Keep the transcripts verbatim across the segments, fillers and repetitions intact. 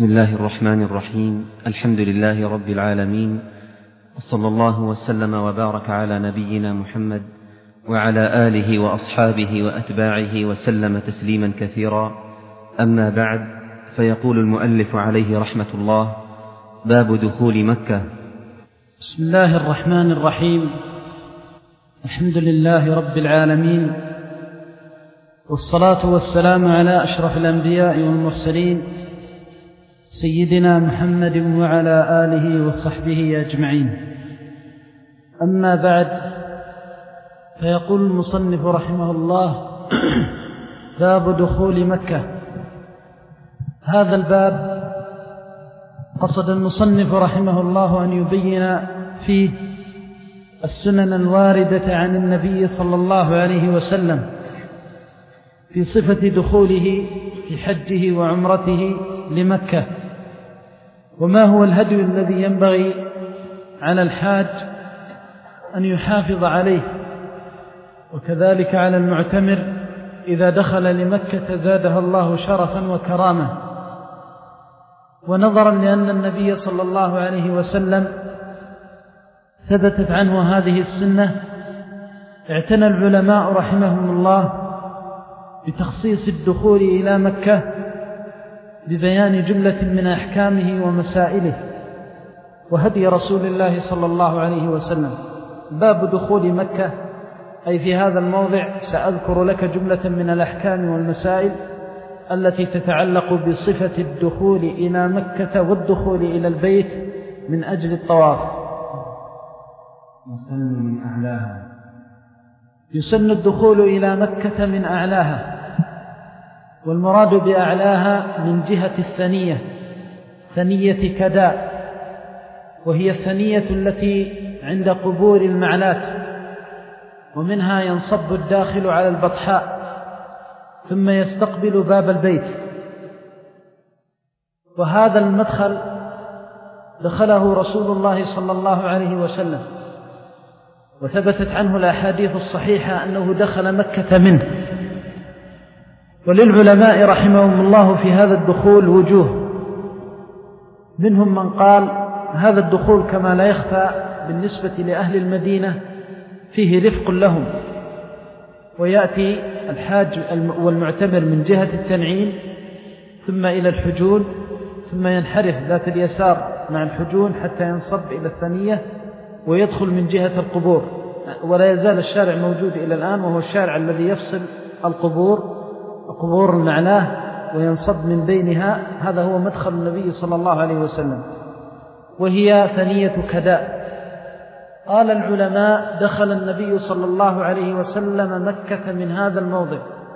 بسم الله الرحمن الرحيم. الحمد لله رب العالمين، وصلى الله وسلم وبارك على نبينا محمد وعلى آله وأصحابه وأتباعه وسلم تسليما كثيرا. أما بعد، فيقول المؤلف عليه رحمة الله: باب دخول مكة. بسم الله الرحمن الرحيم. الحمد لله رب العالمين، والصلاة والسلام على أشرف الأنبياء والمرسلين سيدنا محمد وعلى آله وصحبه أجمعين. أما بعد، فيقول المصنف رحمه الله: باب دخول مكة. هذا الباب قصد المصنف رحمه الله أن يبين فيه السنن الواردة عن النبي صلى الله عليه وسلم في صفة دخوله في حجه وعمرته لمكة، وما هو الهدي الذي ينبغي على الحاج أن يحافظ عليه، وكذلك على المعتمر إذا دخل لمكة زادها الله شرفا وكرامة. ونظرا لأن النبي صلى الله عليه وسلم ثبتت عنه هذه السنة، اعتنى العلماء رحمهم الله بتخصيص الدخول إلى مكة ببيان جملة من أحكامه ومسائله وهدي رسول الله صلى الله عليه وسلم. باب دخول مكة، أي في هذا الموضع سأذكر لك جملة من الأحكام والمسائل التي تتعلق بصفة الدخول إلى مكة والدخول إلى البيت من أجل الطواف. يسن من أعلاها يسن الدخول إلى مكة من أعلاها، والمراد بأعلاها من جهة الثنية، ثنية كداء، وهي الثنية التي عند قبور المعلات، ومنها ينصب الداخل على البطحاء ثم يستقبل باب البيت. وهذا المدخل دخله رسول الله صلى الله عليه وسلم، وثبتت عنه الأحاديث الصحيحة أنه دخل مكة منه. وللعلماء رحمهم الله في هذا الدخول وجوه، منهم من قال هذا الدخول كما لا يخفى بالنسبة لأهل المدينة فيه رفق لهم، ويأتي الحاج والمعتمر من جهة التنعيم ثم إلى الحجون، ثم ينحرف ذات اليسار مع الحجون حتى ينصب إلى الثانية ويدخل من جهة القبور. ولا يزال الشارع موجود إلى الآن، وهو الشارع الذي يفصل القبور قبور المعلاه وينصب من بينها. هذا هو مدخل النبي صلى الله عليه وسلم، وهي ثنية كداء. قال العلماء: دخل النبي صلى الله عليه وسلم مكة من هذا الموضع،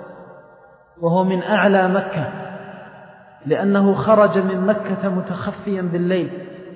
وهو من أعلى مكة، لأنه خرج من مكة متخفيا بالليل،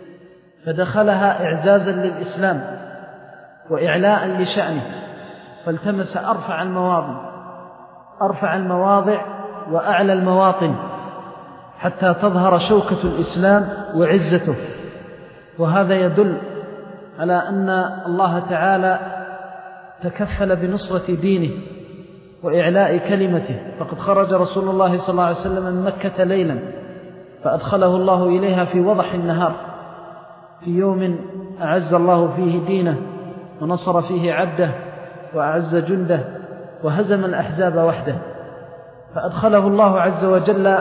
فدخلها إعزازا للإسلام وإعلاء لشأنه، فالتمس أرفع المواضع أرفع المواضع وأعلى المواطن حتى تظهر شوكة الإسلام وعزته. وهذا يدل على أن الله تعالى تكفل بنصرة دينه وإعلاء كلمته، فقد خرج رسول الله صلى الله عليه وسلم من مكة ليلا فأدخله الله إليها في وضح النهار، في يوم أعز الله فيه دينه ونصر فيه عبده وأعز جنده وهزم الأحزاب وحده، فأدخله الله عز وجل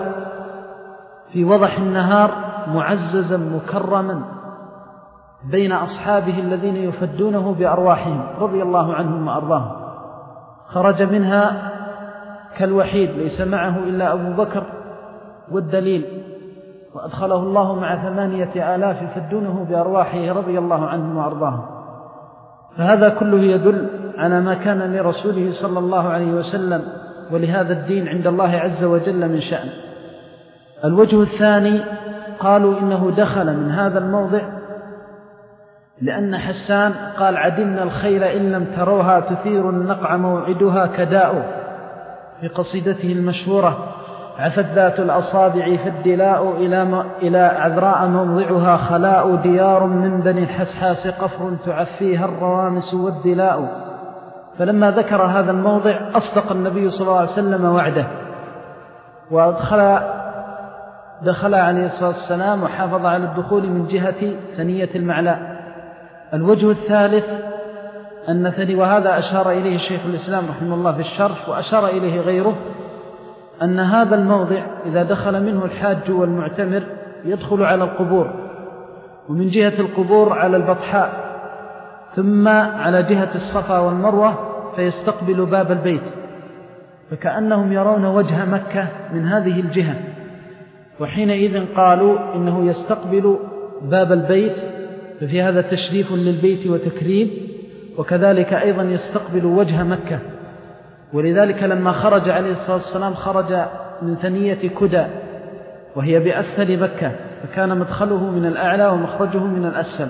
في وضح النهار معززا مكرما بين أصحابه الذين يفدونه بأرواحهم رضي الله عنهم وأرضاهم. خرج منها كالوحيد، ليس معه إلا أبو بكر والدليل، وأدخله الله مع ثمانية آلاف يفدونه بأرواحه رضي الله عنهم وأرضاهم. فهذا كله يدل على ما كان لرسوله صلى الله عليه وسلم ولهذا الدين عند الله عز وجل من شأن. الوجه الثاني، قالوا إنه دخل من هذا الموضع لأن حسان قال: عدمنا الخيل إن لم تروها تثير النقع موعدها كداء، في قصيدته المشهورة: عفت ذات الأصابع فالدلاء إلى, إلى عذراء موضعها خلاء، ديار من بني الحسحاس قفر تعفيها الروامس والدلاء. فلما ذكر هذا الموضع أصدق النبي صلى الله عليه وسلم وعده، وأدخل دخل عليه الصلاة والسلام وحافظ على الدخول من جهة ثنية المعلاء. الوجه الثالث أن ثني وهذا أشار إليه الشيخ الإسلام رحمه الله في الشرح وأشار إليه غيره، أن هذا الموضع إذا دخل منه الحاج والمعتمر يدخل على القبور، ومن جهة القبور على البطحاء، ثم على جهة الصفا والمروة فيستقبل باب البيت، فكأنهم يرون وجه مكة من هذه الجهة. وحينئذ قالوا إنه يستقبل باب البيت، ففي هذا تشريف للبيت وتكريم، وكذلك أيضا يستقبل وجه مكة. ولذلك لما خرج عليه الصلاة والسلام خرج من ثنية كدى وهي بأسفل مكة، فكان مدخله من الأعلى ومخرجه من الأسفل.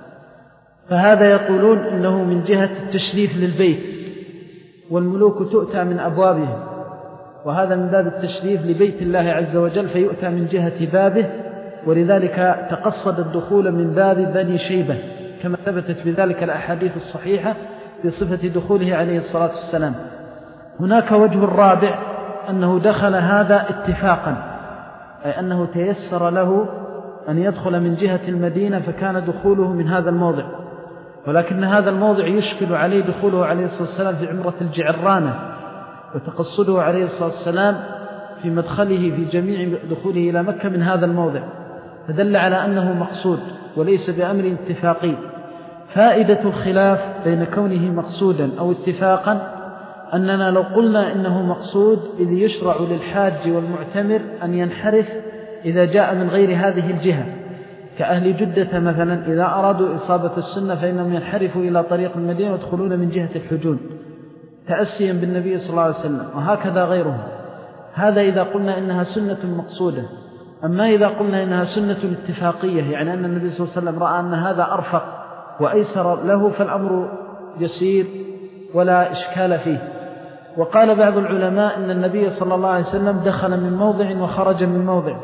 فهذا يقولون إنه من جهة التشريف للبيت، والملوك تؤتى من أبوابهم، وهذا من باب التشريف لبيت الله عز وجل فيؤتى من جهة بابه، ولذلك تقصد الدخول من باب بني شيبة كما ثبتت بذلك الأحاديث الصحيحة في صفة دخوله عليه الصلاة والسلام. هناك وجه الرابع أنه دخل هذا اتفاقا، أي أنه تيسر له أن يدخل من جهة المدينة فكان دخوله من هذا الموضع، ولكن هذا الموضع يشكل عليه دخوله عليه الصلاة والسلام في عمرة الجعرانة، وتقصده عليه الصلاة والسلام في مدخله في جميع دخوله إلى مكة من هذا الموضع، فدل على أنه مقصود وليس بأمر اتفاقي. فائدة الخلاف بين كونه مقصودا أو اتفاقا أننا لو قلنا إنه مقصود إذ يشرع للحاج والمعتمر أن ينحرف إذا جاء من غير هذه الجهة، كأهل جدة مثلا إذا أرادوا إصابة السنة فإنهم ينحرفوا إلى طريق المدينة ويدخلون من جهة الحجون تأسيا بالنبي صلى الله عليه وسلم، وهكذا غيرهم. هذا إذا قلنا إنها سنة مقصودة. أما إذا قلنا إنها سنة اتفاقية، يعني أن النبي صلى الله عليه وسلم رأى أن هذا أرفق وأيسر له، فالأمر يسير ولا إشكال فيه. وقال بعض العلماء إن النبي صلى الله عليه وسلم دخل من موضع وخرج من موضع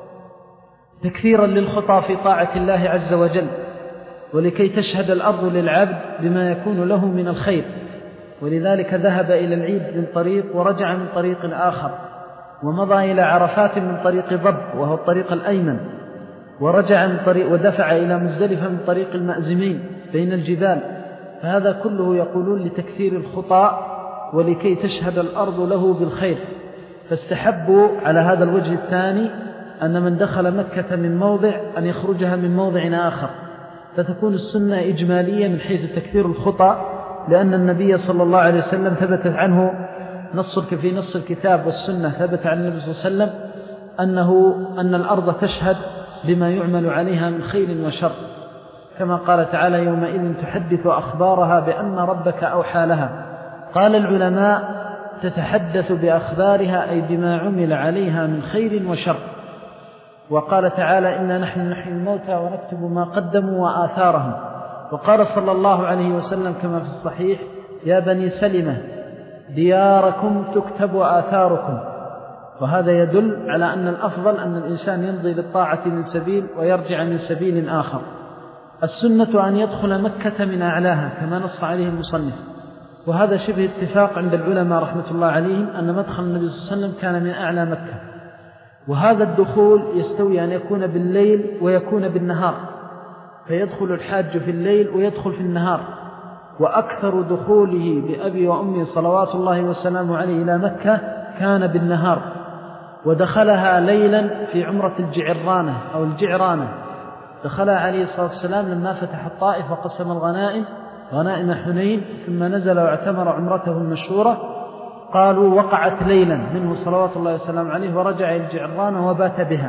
تكثيرا للخطى في طاعة الله عز وجل، ولكي تشهد الأرض للعبد بما يكون له من الخير، ولذلك ذهب إلى العيد من طريق ورجع من طريق آخر، ومضى إلى عرفات من طريق ضب وهو الطريق الأيمن، ورجع من طريق ودفع إلى مزدلفة من طريق المأزمين بين الجبال. فهذا كله يقولون لتكثير الخطى ولكي تشهد الأرض له بالخير، فاستحبوا على هذا الوجه الثاني أن من دخل مكة من موضع أن يخرجها من موضع آخر، فتكون السنة إجمالية من حيث تكثير الخطى، لأن النبي صلى الله عليه وسلم ثبت عنه نص في نص الكتاب والسنة، ثبت عن النبي صلى الله عليه وسلم أنه أن الأرض تشهد بما يعمل عليها من خير وشر، كما قال تعالى يومئذ تحدث أخبارها بأن ربك أوحى لها. قال العلماء تتحدث بأخبارها أي بما عمل عليها من خير وشر. وقال تعالى إنا نحن نحيي الموتى ونكتب ما قدموا وآثارهم. وقال صلى الله عليه وسلم كما في الصحيح يا بني سلمة دياركم تكتب آثاركم. وهذا يدل على أن الأفضل أن الإنسان يمضي للطاعة من سبيل ويرجع من سبيل آخر. السنة أن يدخل مكة من أعلاها كما نص عليه المصنف، وهذا شبه اتفاق عند العلماء رحمة الله عليهم أن مدخل النبي صلى الله عليه وسلم كان من أعلى مكة. وهذا الدخول يستوي أن يكون بالليل ويكون بالنهار، فيدخل الحاج في الليل ويدخل في النهار. وأكثر دخوله بأبي وأمي صلوات الله وسلامه عليه إلى مكة كان بالنهار، ودخلها ليلا في عمرة الجعرانة أو الجعرانة، دخلها عليه الصلاة والسلام لما فتح الطائف وقسم الغنائم غنائم حنين، ثم نزل واعتمر عمرته المشهورة. قالوا وقعت ليلا منه صلوات الله وسلامه عليه ورجع إلى الجعرانة وبات بها،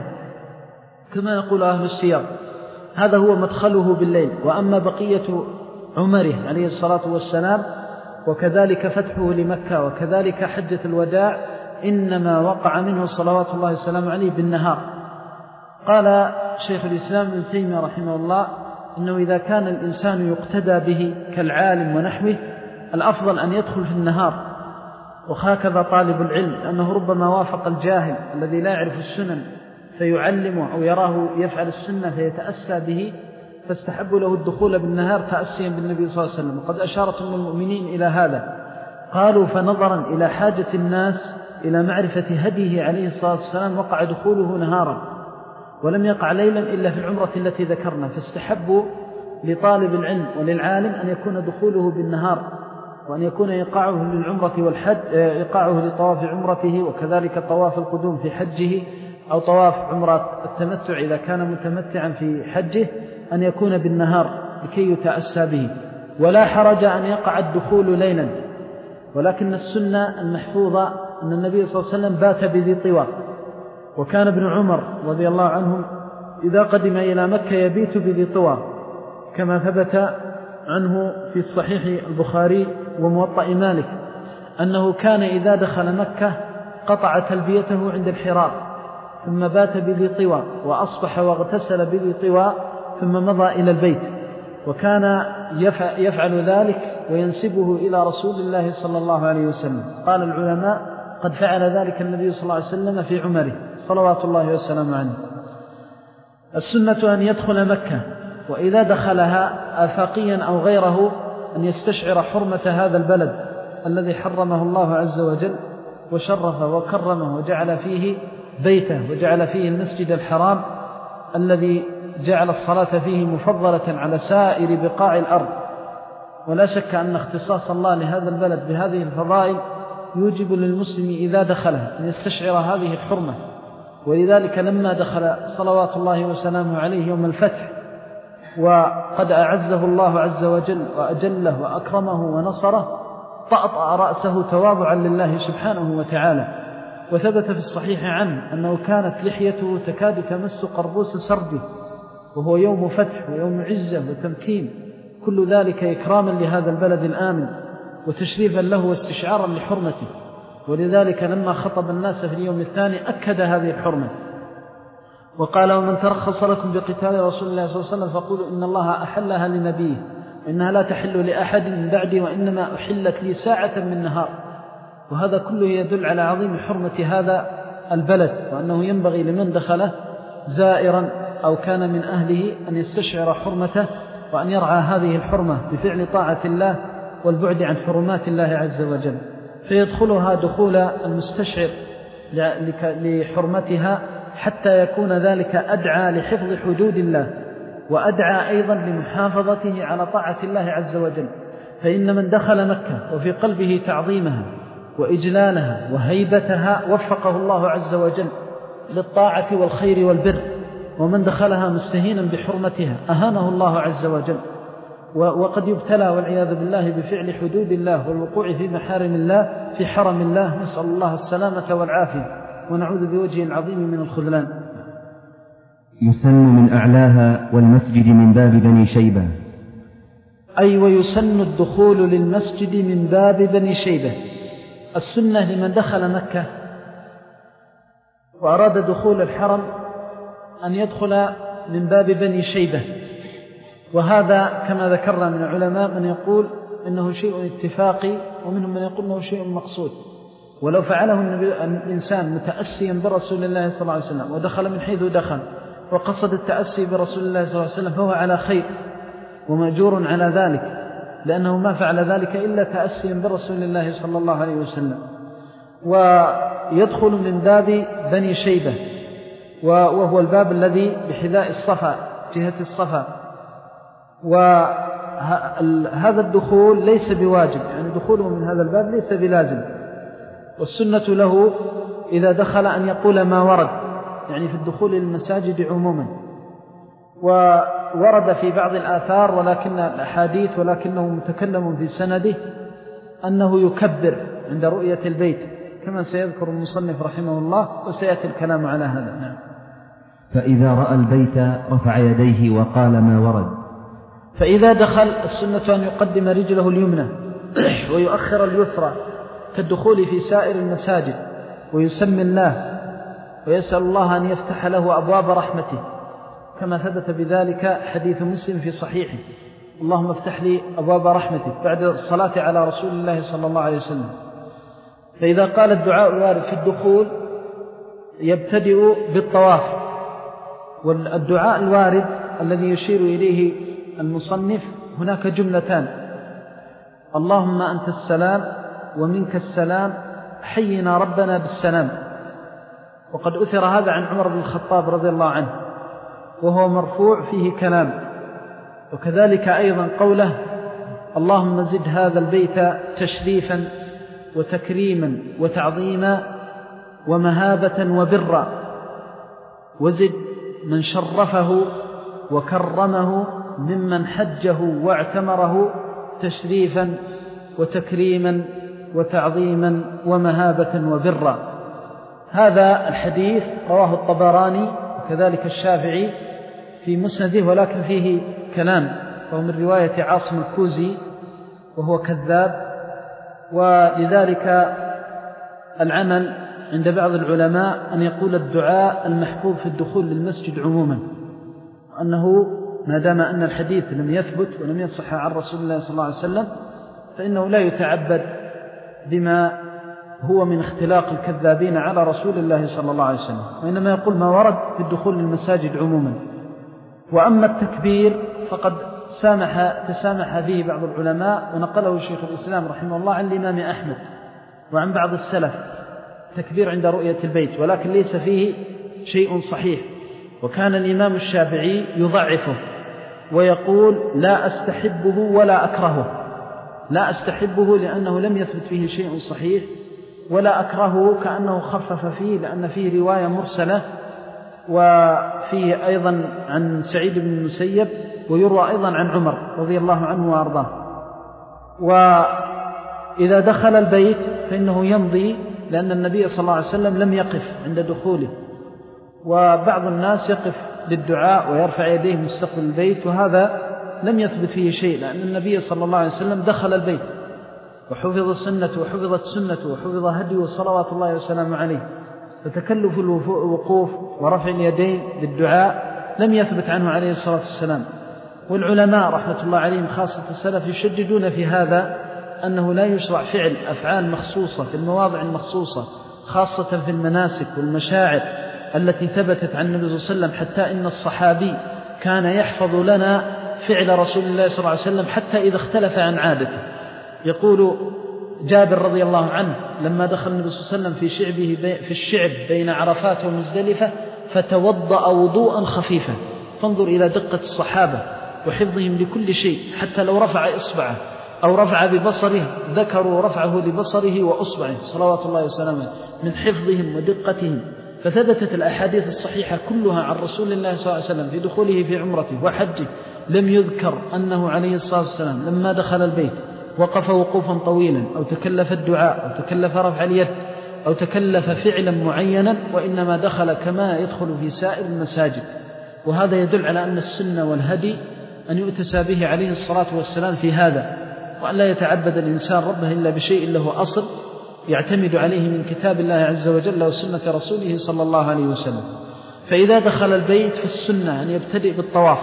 كما يقول أهل السير. هذا هو مدخله بالليل. وأما بقية عمره عليه الصلاة والسلام وكذلك فتحه لمكة وكذلك حجة الوداع إنما وقع منه صلوات الله وسلامه عليه بالنهار. قال شيخ الإسلام ابن تيمية رحمه الله إنه إذا كان الإنسان يقتدى به كالعالم ونحوه الأفضل أن يدخل في النهار، وهكذا طالب العلم، لأنه ربما وافق الجاهل الذي لا يعرف السنن فيعلمه أو يراه يفعل السنة فيتأسى به، فاستحب له الدخول بالنهار تأسيا بالنبي صلى الله عليه وسلم. وقد أشارت أم المؤمنين إلى هذا. قالوا فنظرا إلى حاجة الناس إلى معرفة هديه عليه الصلاة والسلام وقع دخوله نهارا، ولم يقع ليلا إلا في العمرة التي ذكرنا، فاستحبوا لطالب العلم وللعالم أن يكون دخوله بالنهار، وأن يكون إيقاعه للعمرة والحج، إيقاعه لطواف عمرته وكذلك طواف القدوم في حجه أو طواف عمرة التمتع إذا كان متمتعا في حجه، أن يكون بالنهار لكي يتأسى به. ولا حرج أن يقع الدخول ليلا، ولكن السنة المحفوظة أن النبي صلى الله عليه وسلم بات بذي طوى، وكان ابن عمر رضي الله عنه إذا قدم إلى مكة يبيت بذي طوى، كما ثبت عنه في الصحيح البخاري وموطأ مالك أنه كان إذا دخل مكة قطع تلبيته عند الحرار ثم بات بذي طوى، وأصبح واغتسل بذي طوى ثم مضى إلى البيت، وكان يفعل ذلك وينسبه إلى رسول الله صلى الله عليه وسلم. قال العلماء قد فعل ذلك النبي صلى الله عليه وسلم في عمره صلوات الله وسلامه عليه. السنة أن يدخل مكة، وإذا دخلها آفاقيا أو غيره أن يستشعر حرمة هذا البلد الذي حرمه الله عز وجل وشرف وكرمه وجعل فيه بيته وجعل فيه المسجد الحرام الذي جعل الصلاة فيه مفضلة على سائر بقاع الأرض. ولا شك أن اختصاص الله لهذا البلد بهذه الفضائل يوجب للمسلم إذا دخلها أن يستشعر هذه الحرمة. ولذلك لما دخل صلوات الله وسلامه عليه يوم الفتح وقد أعزه الله عز وجل وأجله وأكرمه ونصره، طأطأ رأسه تواضعا لله سبحانه وتعالى. وثبت في الصحيح عنه أنه كانت لحيته تكاد تمس قربوس سرده، وهو يوم فتح ويوم عزة وتمكين، كل ذلك إكراما لهذا البلد الآمن وتشريفا له واستشعارا لحرمته. ولذلك لما خطب الناس في اليوم الثاني أكد هذه الحرمة وقال: ومن ترخص لكم بقتال رسول الله صلى الله عليه وسلم فقولوا إن الله أحلها لنبيه وإنها لا تحل لأحد من بعدي وإنما أحلت لي ساعة من نهار. وهذا كله يدل على عظيم حرمة هذا البلد، وأنه ينبغي لمن دخله زائرا أو كان من أهله أن يستشعر حرمته وأن يرعى هذه الحرمة بفعل طاعة الله والبعد عن حرمات الله عز وجل، فيدخلها دخول المستشعر لحرمتها حتى يكون ذلك أدعى لحفظ حدود الله وأدعى أيضا لمحافظته على طاعة الله عز وجل. فإن من دخل مكة وفي قلبه تعظيمها وإجلالها وهيبتها وفقه الله عز وجل للطاعة والخير والبر، ومن دخلها مستهينا بحرمتها أهانه الله عز وجل. وقد يبتلى والعياذ بالله بفعل حدود الله والوقوع في محارم الله في حرم الله، نسأل الله السلامة والعافية ونعوذ بوجه العظيم من الخذلان. يسن من أعلاها والمسجد من باب بني شيبة، أي ويسن الدخول للمسجد من باب بني شيبة. السنة لمن دخل مكة وأراد دخول الحرم أن يدخل من باب بني شيبة، وهذا كما ذكرنا من العلماء من يقول إنه شيء اتفاقي ومنهم من يقول إنه شيء مقصود. ولو فعله الإنسان متأسيا برسول الله صلى الله عليه وسلم ودخل من حيث دخل وقصد التأسي برسول الله صلى الله عليه وسلم فهو على خير ومأجور على ذلك، لأنه ما فعل ذلك إلا تأسيا برسول الله صلى الله عليه وسلم. ويدخل من باب بني شيبة، وهو الباب الذي بحذاء الصفا جهة الصفا. وهذا الدخول ليس بواجب، يعني دخوله من هذا الباب ليس بلازم، والسنة له إذا دخل أن يقول ما ورد، يعني في الدخول للمساجد عموما. وورد في بعض الآثار ولكن الأحاديث ولكنه متكلم في سنده أنه يكبر عند رؤية البيت كما سيذكر المصنف رحمه الله، وسيأتي الكلام على هذا. نعم. فإذا رأى البيت رفع يديه وقال ما ورد. فإذا دخل السنة أن يقدم رجله اليمنى ويؤخر اليسرى كالدخول في سائر المساجد، ويسمي الله ويسأل الله أن يفتح له أبواب رحمته كما ثبت بذلك حديث مسلم في صحيحه: اللهم افتح لي أبواب رحمتك، بعد الصلاة على رسول الله صلى الله عليه وسلم. فإذا قال الدعاء الوارد في الدخول يبتدئ بالطواف. والدعاء الوارد الذي يشير إليه المصنف هناك جملتان: اللهم أنت السلام ومنك السلام حينا ربنا بالسلام. وقد أثر هذا عن عمر بن الخطاب رضي الله عنه وهو مرفوع فيه كلام. وكذلك أيضا قوله اللهم زد هذا البيت تشريفا وتكريما وتعظيما ومهابة وبرا، وزد من شرفه وكرمه ممن حجه واعتمره تشريفا وتكريما وتعظيما ومهابة وبرا. هذا الحديث رواه الطبراني وكذلك الشافعي في مسنده، ولكن فيه كلام، وهو من رواية عاصم الكوزي وهو كذاب. ولذلك العمل عند بعض العلماء أن يقول الدعاء المحفوظ في الدخول للمسجد عموما، أنه ما دام أن الحديث لم يثبت ولم يصح عن رسول الله صلى الله عليه وسلم فإنه لا يتعبد بما هو من اختلاق الكذابين على رسول الله صلى الله عليه وسلم، وإنما يقول ما ورد في الدخول للمساجد عموما. وأما التكبير فقد سامح تسامح فيه بعض العلماء، ونقله شيخ الإسلام رحمه الله عن الإمام أحمد وعن بعض السلف تكبير عند رؤية البيت، ولكن ليس فيه شيء صحيح. وكان الإمام الشافعي يضعفه ويقول لا أستحبه ولا أكرهه، لا أستحبه لأنه لم يثبت فيه شيء صحيح، ولا أكرهه كأنه خفف فيه لأن فيه رواية مرسلة، وفيه أيضا عن سعيد بن المسيب، ويروى أيضا عن عمر رضي الله عنه وأرضاه. وإذا دخل البيت فإنه يمضي، لأن النبي صلى الله عليه وسلم لم يقف عند دخوله، وبعض الناس يقف للدعاء ويرفع يديه مستقبل البيت، وهذا لم يثبت فيه شيء، لأن النبي صلى الله عليه وسلم دخل البيت وحفظ السنة وحفظت سنة وحفظ هديه صلوات الله وسلامه عليه، فتكلف الوقوف ورفع اليدين للدعاء لم يثبت عنه عليه الصلاة والسلام. والعلماء رحمة الله عليهم خاصة السلف يشددون في هذا أنه لا يشرع فعل أفعال مخصوصة في المواضع المخصوصة، خاصة في المناسك والمشاعر التي ثبتت عن النبي صلى الله عليه وسلم، حتى إن الصحابي كان يحفظ لنا فعل رسول الله صلى الله عليه وسلم حتى إذا اختلف عن عادته. يقول جابر رضي الله عنه لما دخل النبي صلى الله عليه وسلم في شعبه في الشعب بين عرفات ومزدلفة فتوضأ وضوءا خفيفا. فانظر إلى دقة الصحابة وحفظهم لكل شيء، حتى لو رفع إصبعه أو رفع ببصره ذكروا رفعه لبصره وأصبعه صلوات الله وسلامه من حفظهم ودقتهم. فثبتت الأحاديث الصحيحة كلها عن رسول الله صلى الله عليه وسلم في دخوله في عمرته وحجه، لم يذكر أنه عليه الصلاة والسلام لما دخل البيت وقف وقوفا طويلا أو تكلف الدعاء أو تكلف رفع اليد أو تكلف فعلا معينا، وإنما دخل كما يدخل في سائر المساجد. وهذا يدل على أن السنة والهدي أن يؤتسى به عليه الصلاة والسلام في هذا، وأن لا يتعبد الإنسان ربه إلا بشيء له أصل يعتمد عليه من كتاب الله عز وجل وسنة رسوله صلى الله عليه وسلم. فإذا دخل البيت فالسنة أن يبتدئ بالطواف،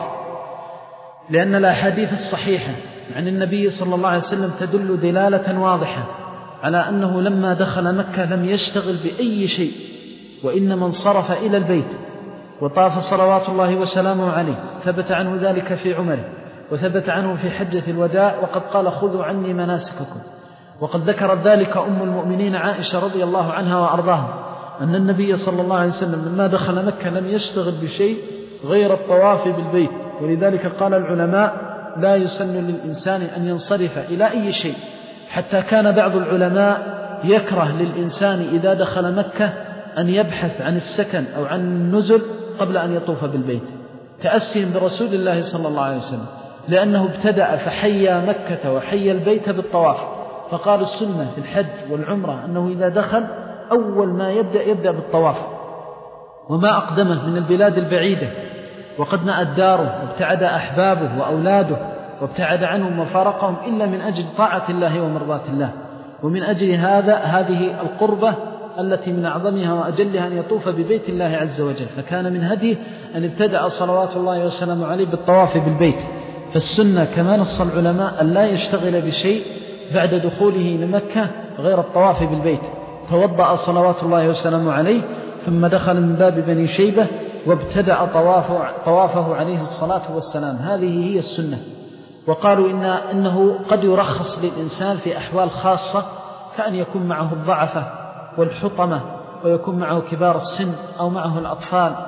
لأن الأحاديث الصحيحة عن النبي صلى الله عليه وسلم تدل دلالة واضحة على أنه لما دخل مكة لم يشتغل بأي شيء، وإنما انصرف إلى البيت وطاف صلوات الله وسلامه عليه. ثبت عنه ذلك في عمره، وثبت عنه في حجة الوداع، وقد قال خذوا عني مناسككم. وقد ذكرت ذلك أم المؤمنين عائشة رضي الله عنها وأرضاها أن النبي صلى الله عليه وسلم لما دخل مكة لم يشتغل بشيء غير الطواف بالبيت. ولذلك قال العلماء لا يسن للإنسان أن ينصرف إلى أي شيء، حتى كان بعض العلماء يكره للإنسان إذا دخل مكة أن يبحث عن السكن أو عن النزل قبل أن يطوف بالبيت، تأسيا برسول الله صلى الله عليه وسلم، لأنه ابتدأ فحيا مكة وحيا البيت بالطواف. فقال السنة في الحج والعمرة أنه إذا دخل أول ما يبدأ يبدأ بالطواف، وما أقدمه من البلاد البعيدة وقد نأت داره وابتعد أحبابه وأولاده وابتعد عنهم وفارقهم إلا من أجل طاعة الله ومرضاة الله. ومن أجل هذا هذه القربة التي من أعظمها وأجلها أن يطوف ببيت الله عز وجل، فكان من هديه أن ابتدأ صلوات الله وسلامه عليه بالطواف بالبيت. فالسنة كما نص العلماء أن لا يشتغل بشيء بعد دخوله لمكة غير الطواف بالبيت. توضأ صلوات الله وسلامه عليه ثم دخل من باب بني شيبة وابتدأ طوافه, طوافه عليه الصلاة والسلام. هذه هي السنة. وقالوا إن إنه قد يرخص للإنسان في أحوال خاصة، كأن يكون معه الضعفة والحطمة ويكون معه كبار السن أو معه الأطفال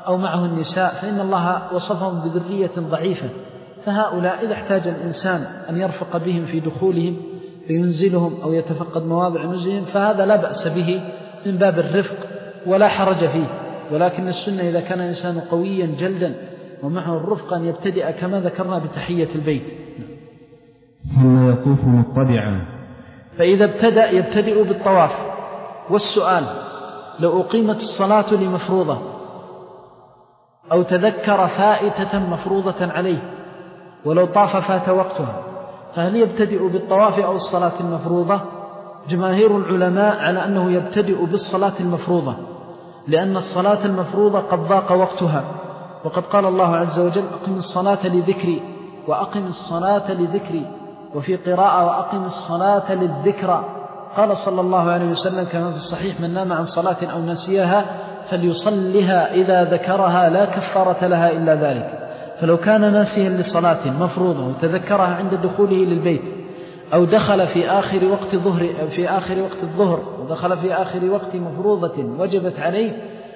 أو معه النساء فإن الله وصفهم بذرية ضعيفة، فهؤلاء إذا احتاج الإنسان أن يرفق بهم في دخولهم فينزلهم أو يتفقد مواضع نزلهم فهذا لا بأس به من باب الرفق ولا حرج فيه، ولكن السنة إذا كان الإنسان قويا جلدا ومعه الرفق أن يبتدئ كما ذكرنا بتحية البيت. ثم يطوف مطبعا. فإذا ابتدأ يبتدئ بالطواف. والسؤال: لو أقيمت الصلاة لمفروضة أو تذكر فائتة مفروضة عليه ولو طاف فات وقتها، فهل يبتدئ بالطواف أو الصلاة المفروضة؟ جماهير العلماء على أنه يبتدئ بالصلاة المفروضة، لأن الصلاة المفروضة قد ضاق وقتها، وقد قال الله عز وجل: أقم الصلاة لذكري وأقم الصلاة لذكري، وفي قراءة: وأقم الصلاة للذكرى. قال صلى الله عليه وسلم كما في الصحيح: من نام عن صلاة أو نسيها فليصلها إذا ذكرها لا كفارة لها إلا ذلك. فلو كان ناسيا لصلاة مفروضة وتذكرها عند دخوله للبيت أو دخل في آخر وقت ظهر في آخر وقت الظهر ودخل في آخر وقت مفروضة وجبت عليه،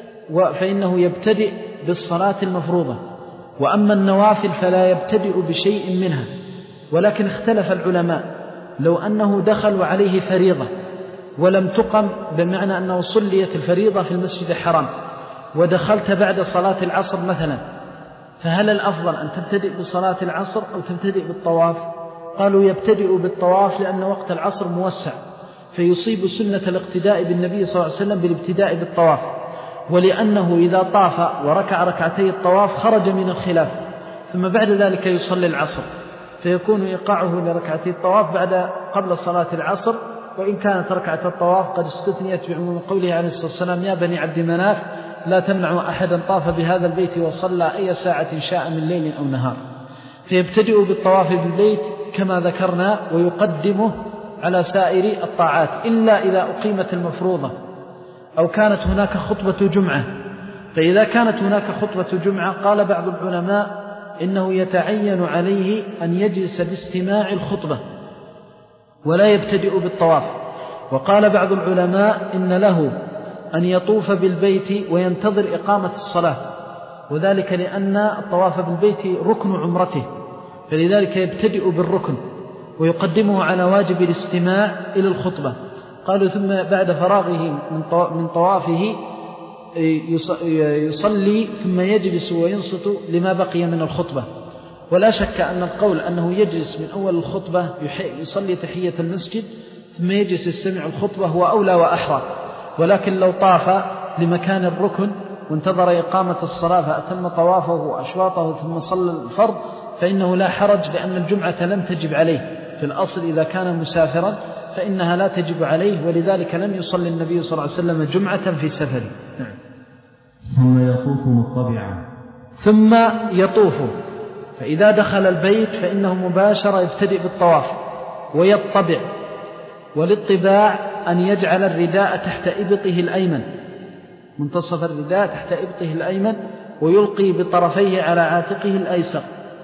فإنه يبتدئ بالصلاة المفروضة. وأما النوافل فلا يبتدئ بشيء منها، ولكن اختلف العلماء لو أنه دخل وعليه فريضة ولم تقم، بمعنى أنه صليت الفريضة في المسجد الحرام ودخلت بعد صلاة العصر مثلا، فهل الأفضل أن تبتدئ بصلاة العصر أو تبتدئ بالطواف؟ قالوا يبتدئ بالطواف لأن وقت العصر موسع فيصيب سنة الاقتداء بالنبي صلى الله عليه وسلم بالابتداء بالطواف، ولأنه إذا طاف وركع ركعتي الطواف خرج من الخلاف، ثم بعد ذلك يصلي العصر فيكون إيقاعه لركعتي الطواف بعد قبل صلاة العصر، وإن كانت ركعة الطواف قد استثنيت بعموم قوله عليه الصلاة والسلام: يا بني عبد مناف لا تمنعوا أحدا طاف بهذا البيت وصلى أي ساعة شاء من ليل أو نهار. فيبتدئ بالطواف بالبيت كما ذكرنا ويقدمه على سائر الطاعات، إلا إذا أقيمت المفروضة أو كانت هناك خطبة جمعة. فإذا كانت هناك خطبة جمعة قال بعض العلماء إنه يتعين عليه أن يجلس لاستماع الخطبة ولا يبتدئ بالطواف. وقال بعض العلماء إن له أن يطوف بالبيت وينتظر إقامة الصلاة، وذلك لأن الطواف بالبيت ركن عمرته، فلذلك يبتدئ بالركن ويقدمه على واجب الاستماع إلى الخطبة. قالوا ثم بعد فراغه من طوافه يصلي ثم يجلس وينصت لما بقي من الخطبة. ولا شك أن القول أنه يجلس من أول الخطبة يصلي تحية المسجد ثم يجلس يستمع الخطبة هو أولى وأحرى، ولكن لو طاف لمكان الركن وانتظر إقامة الصلاة فأتم طوافه وأشواطه ثم صلى الفرض فإنه لا حرج، لأن الجمعة لم تجب عليه في الأصل. إذا كان مسافرا فإنها لا تجب عليه، ولذلك لم يصلي النبي صلى الله عليه وسلم جمعة في سفره. ثم يطوف مطبعا. ثم يطوف، فإذا دخل البيت فإنه مباشرة يبتدئ بالطواف ويطبع. والاطباع أن يجعل الرداء تحت إبطه الأيمن، منتصف الرداء تحت إبطه الأيمن، ويلقي بطرفيه على عاتقه الأيسر.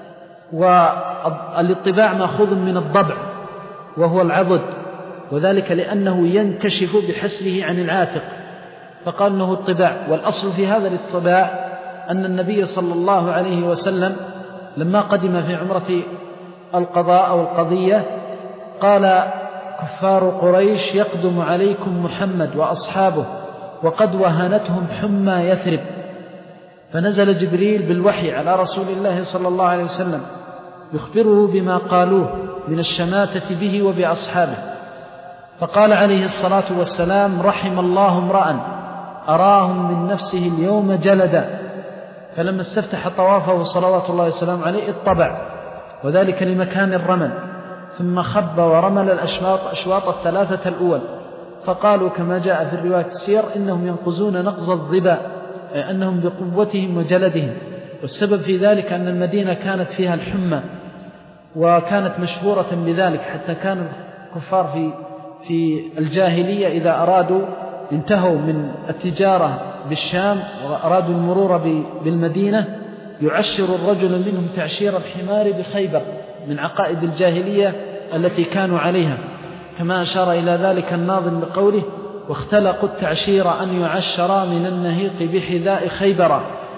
والاطباع مأخوذ من الضبع وهو العضد، وذلك لأنه ينكشف بحسبه عن العاتق فقال أنه الطباع. والأصل في هذا الاطباع أن النبي صلى الله عليه وسلم لما قدم في عمرة القضاء أو القضية قال: كفار قريش يقدم عليكم محمد وأصحابه وقد وهنتهم حمى يثرب. فنزل جبريل بالوحي على رسول الله صلى الله عليه وسلم يخبره بما قالوه من الشماتة به وبأصحابه، فقال عليه الصلاة والسلام: رحم الله امرأ أراهم من نفسه اليوم جلدا. فلما استفتح طوافه صلوات الله وسلام عليه اطبع، وذلك لمكان الرمل، ثم خب ورمل الأشواط أشواط الثلاثة الأول. فقالوا كما جاء في الرواية السير إنهم ينقزون نقز الظباء، أي أنهم بقوتهم وجلدهم. والسبب في ذلك أن المدينة كانت فيها الحمى وكانت مشهورة بذلك، حتى كان الكفار في في الجاهلية إذا أرادوا انتهوا من التجارة بالشام وأرادوا المرور بالمدينة يعشر الرجل منهم تعشير الحمار بخيبر من عقائد الجاهلية التي كانوا عليها، كما أشار إلى ذلك الناظم بقوله: واختلقوا التعشير أن يعشر من النهيق بحذاء خيبر.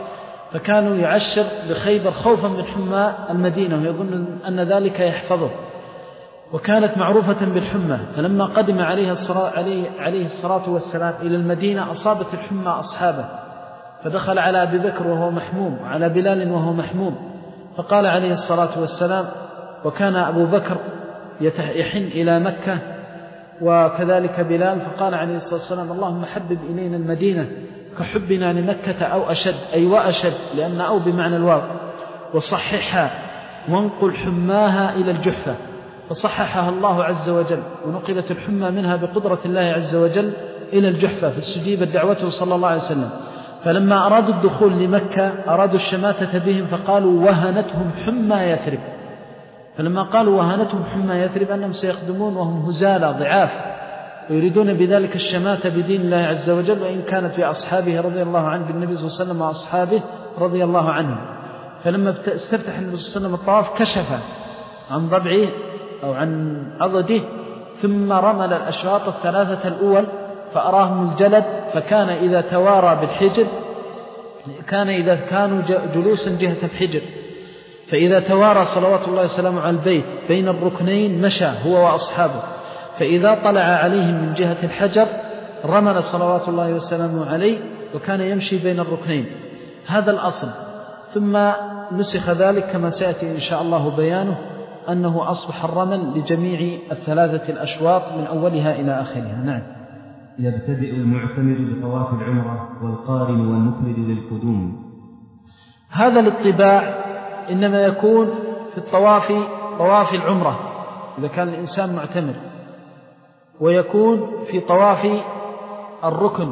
فكانوا يعشر بخيبر خوفا من حمى المدينة ويظن أن ذلك يحفظه، وكانت معروفة بالحمى. فلما قدم عليه الصلاة, عليه, عليه الصلاة والسلام إلى المدينة أصابت الحمى أصحابه، فدخل على أبي بكر وهو محموم وعلى بلال وهو محموم، فقال عليه الصلاة والسلام، وكان أبو بكر يحن إلى مكة وكذلك بلال، فقال عليه الصلاة والسلام اللهم حبب إلينا المدينة كحبنا لمكة أو أشد، أي وأشد، لأن أو بمعنى الواو، وصححها وانقل حماها إلى الجحفة، فصححها الله عز وجل ونقلت الحمى منها بقدرة الله عز وجل إلى الجحفة، فاستجيبت دعوته صلى الله عليه وسلم. فلما أرادوا الدخول لمكة أرادوا الشماتة بهم فقالوا وهنتهم حمى يثرب. فلما قالوا وهنتهم حمى يثرب أنهم سيخدمون وهم هزالى ضعاف، ويريدون بذلك الشماتة بدين الله عز وجل، وإن كانت في أصحابه رضي الله عنه بالنبي صلى الله عليه وسلم وأصحابه رضي الله عنهم. فلما استفتح النبي صلى الله عليه وسلم الطواف كشف عن ضبعه أو عن عضده، ثم رمل الأشواط الثلاثة الأول فأراهم الجلد، فكان إذا توارى بالحجر كان إذا كانوا جلوسا جهة الحجر، فإذا توارى صلوات الله وسلامه على البيت بين الركنين مشى هو وأصحابه، فإذا طلع عليهم من جهة الحجر رمل صلوات الله وسلامه عليه وكان يمشي بين الركنين. هذا الأصل. ثم نسخ ذلك كما سيأتي إن شاء الله بيانه، أنه أصبح الرمل لجميع الثلاثة الأشواط من أولها إلى آخرها. نعم. يبتدئ المعتمر بطواف العمرة والقارن والمفرد للقدوم. هذا الاتباع إنما يكون في الطواف طواف العمرة إذا كان الإنسان معتمر، ويكون في طواف الركن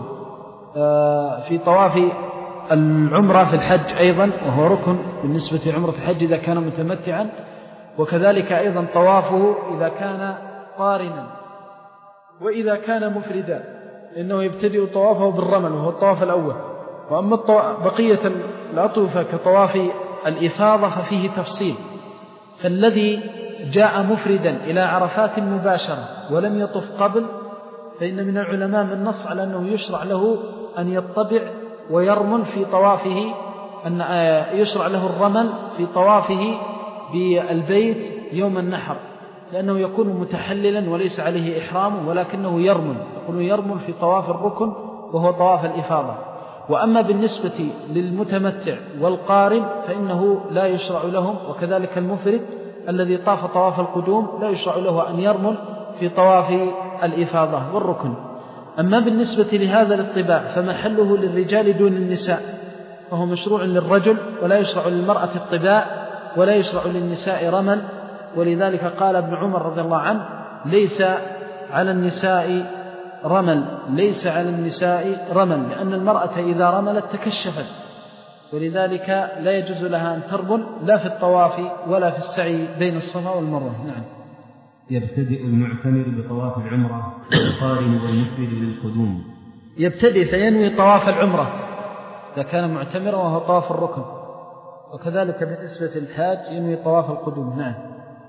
في طواف العمرة في الحج أيضا، وهو ركن بالنسبة لعمرة الحج إذا كان متمتعا، وكذلك أيضا طوافه إذا كان قارنا. وإذا كان مفردا إنه يبتدئ طوافه بالرمل وهو الطواف الأول. وأما بقية الأطوفة كطواف الإفاضة ففيه تفصيل، فالذي جاء مفردا إلى عرفات مباشرة ولم يطف قبل، فإن من العلماء من نص على أنه يشرع له أن يطبع ويرمل في طوافه، أن يشرع له الرمل في طوافه بالبيت يوم النحر، لأنه يكون متحللا وليس عليه إحرام، ولكنه يرمل، يقول يرمل في طواف الركن وهو طواف الإفاضة. وأما بالنسبة للمتمتع والقارن فإنه لا يشرع لهم، وكذلك المفرد الذي طاف طواف القدوم لا يشرع له أن يرمل في طواف الإفاضة والركن. أما بالنسبة لهذا الاطباع فمحله للرجال دون النساء، فهو مشروع للرجل ولا يشرع للمرأة الطباع ولا يشرع للنساء رمل. ولذلك قال ابن عمر رضي الله عنه ليس على النساء رمل ليس على النساء رمل لأن المرأة إذا رملت تكشفت، ولذلك لا يجوز لها أن ترمل لا في الطواف ولا في السعي بين الصفا والمروة. نعم. يبتدئ المعتمر بطواف العمرة والقارن والمفرد للقدوم. يبتدئ فينوي طواف العمرة إذا كان معتمرا وهو طواف الركن، وكذلك بالنسبة للحاج ينوي طواف القدوم. نعم.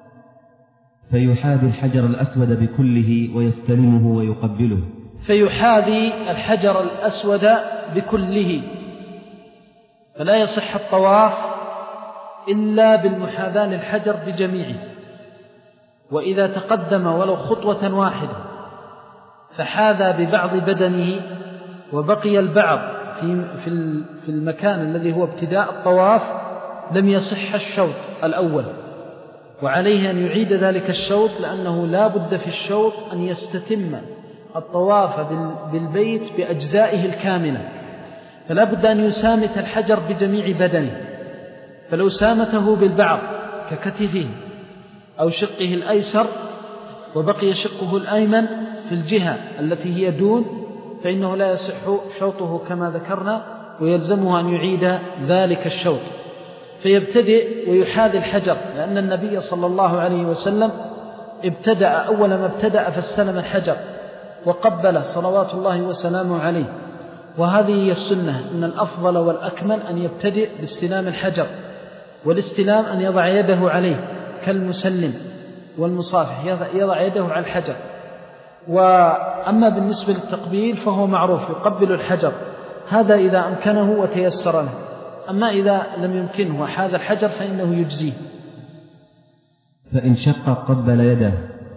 فيحاذي الحجر الأسود بكله ويستلمه ويقبله. فيحاذي الحجر الأسود بكله، فلا يصح الطواف إلا بالمحاذاة للحجر بجميعه. وإذا تقدم ولو خطوة واحدة فحاذى ببعض بدنه وبقي البعض في في المكان الذي هو ابتداء الطواف لم يصح الشوط الأول، وعليه أن يعيد ذلك الشوط، لأنه لا بد في الشوط أن يستتم الطواف بالبيت بأجزائه الكاملة، فلا بد أن يسامت الحجر بجميع بدنه. فلو سامته بالبعض ككتفه أو شقه الأيسر وبقي شقه الأيمن في الجهة التي هي دون، فإنه لا يصح شوطه كما ذكرنا، ويلزمه أن يعيد ذلك الشوط. فيبتدئ ويحاذي الحجر، لأن النبي صلى الله عليه وسلم ابتدأ أول ما ابتدأ فاستلم الحجر وقبل صلوات الله وسلامه عليه. وهذه هي السنة، أن الأفضل والأكمل أن يبتدئ باستلام الحجر، والاستلام أن يضع يده عليه كالمسلم والمصافح، يضع يده على الحجر. وأما بالنسبة للتقبيل فهو معروف، يقبل الحجر، هذا إذا أمكنه وتيسر له. أما إذا لم يمكنه وحاذ الحجر فإنه يجزيه. فإن شق قبل يده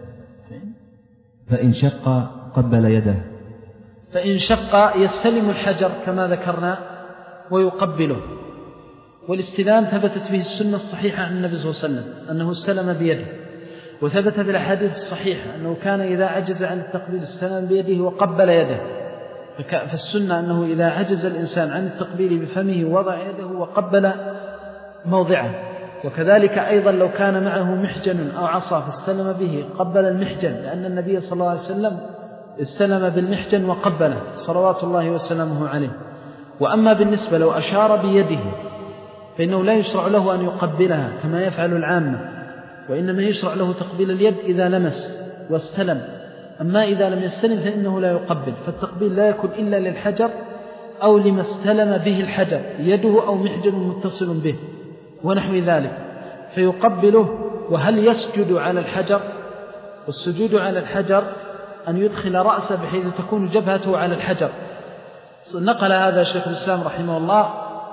فإن شق قبل يده فإن شق يستلم الحجر كما ذكرنا ويقبله. والاستلام ثبتت به السنة الصحيحة عن النبي صلى الله عليه وسلم أنه استلم بيده، وثبت في الأحاديث الصحيحة أنه كان إذا عجز عن التقبيل استلم بيده وقبل يده. فالسنة أنه إذا عجز الإنسان عن التقبيل بفمه وضع يده وقبل موضعه. وكذلك أيضا لو كان معه محجن أو عصا فاستلم به قبل المحجن، لأن النبي صلى الله عليه وسلم استلم بالمحجن وقبله صلوات الله وسلامه عليه. وأما بالنسبة لو أشار بيده فإنه لا يشرع له أن يقبلها كما يفعل العامة، وإنما يشرع له تقبيل اليد إذا لمس واستلم. أما إذا لم يستلم فإنه لا يقبل، فالتقبيل لا يكون إلا للحجر أو لما استلم به الحجر، يده أو محجن متصل به ونحو ذلك، فيقبله. وهل يسجد على الحجر؟ والسجود على الحجر أن يدخل رأسه بحيث تكون جبهته على الحجر. نقل هذا شيخ الإسلام رحمه الله،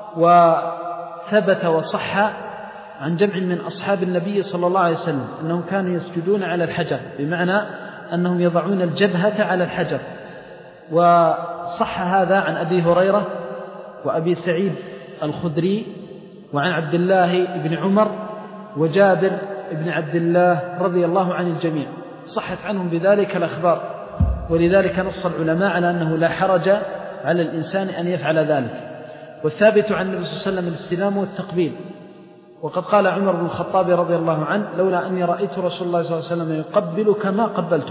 وثبت وصح عن جمع من أصحاب النبي صلى الله عليه وسلم أنهم كانوا يسجدون على الحجر، بمعنى أنهم يضعون الجبهة على الحجر. وصح هذا عن أبي هريرة وأبي سعيد الخدري وعن عبد الله بن عمر وجابر بن عبد الله رضي الله عن الجميع، صحت عنهم بذلك الأخبار. ولذلك نص العلماء على أنه لا حرج على الإنسان أن يفعل ذلك. والثابت عن النبي صلى الله عليه وسلم الاستلام والتقبيل. وقد قال عمر بن الخطاب رضي الله عنه: لولا أني رأيت رسول الله صلى الله عليه وسلم يقبل كما قبلته.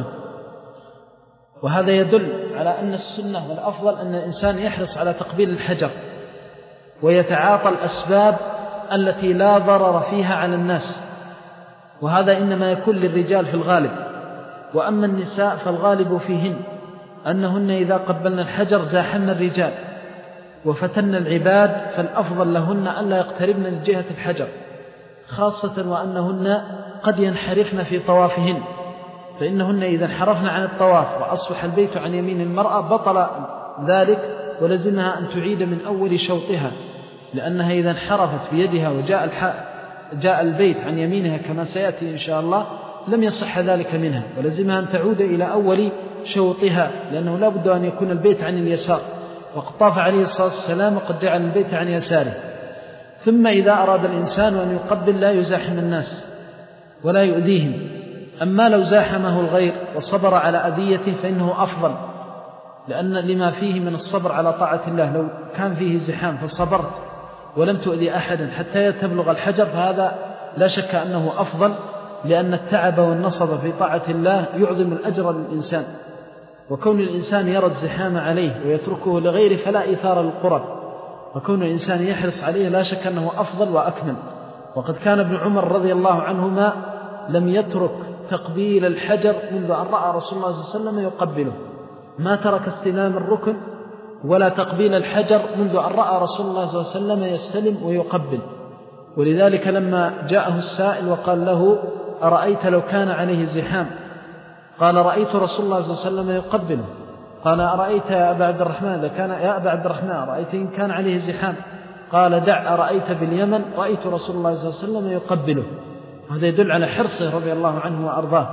وهذا يدل على أن السنة والأفضل أن الإنسان يحرص على تقبيل الحجر ويتعاطى الأسباب التي لا ضرر فيها على الناس، وهذا إنما يكون للرجال في الغالب. وأما النساء فالغالب فيهن أنهن إذا قبلن الحجر زاحمن الرجال وفتن العباد، فالأفضل لهن ألا يقتربن من جهة الحجر، خاصة وأنهن قد ينحرفن في طوافهن، فإنهن إذا انحرفن عن الطواف وأصبح البيت عن يمين المرأة بطل ذلك، ولزمها أن تعيد من أول شوطها، لأنها إذا انحرفت بيدها وجاء الح... جاء البيت عن يمينها كما سيأتي إن شاء الله لم يصح ذلك منها، ولزمها أن تعود إلى أول شوطها، لأنه لا بد أن يكون البيت عن اليسار، وقد طاف عليه الصلاة والسلام وقد جعل البيت عن يساره. ثم إذا أراد الإنسان أن يقبل لا يزاحم الناس ولا يؤذيهم. أما لو زاحمه الغير وصبر على أذيته فإنه أفضل، لأن لما فيه من الصبر على طاعة الله. لو كان فيه زحام فصبرت ولم تؤذي أحدا حتى تبلغ الحجر فهذا لا شك أنه أفضل، لأن التعب والنصب في طاعة الله يعظم الأجر للإنسان. وكون الإنسان يرى الزحام عليه ويتركه لغيره فلا إثار للقرب، وكون الإنسان يحرص عليه لا شك أنه أفضل وأكمل. وقد كان ابن عمر رضي الله عنهما لم يترك تقبيل الحجر منذ أن رأى رسول الله صلى الله عليه وسلم يقبله، ما ترك استلام الركن ولا تقبيل الحجر منذ أن رأى رسول الله صلى الله عليه وسلم يستلم ويقبل. ولذلك لما جاءه السائل وقال له: أرأيت لو كان عليه زحام؟ قال: رأيت رسول الله صلى الله عليه وسلم يقبله. قال: أرأيت يا أبا عبد الرحمن إذا كان يا أبا عبد الرحمن أرأيت إن كان عليه زحام؟ قال: دع، أرأيت باليمن رأيت رسول الله صلى الله عليه وسلم يقبله. هذا يدل على حرصه رضي الله عنه وأرضاه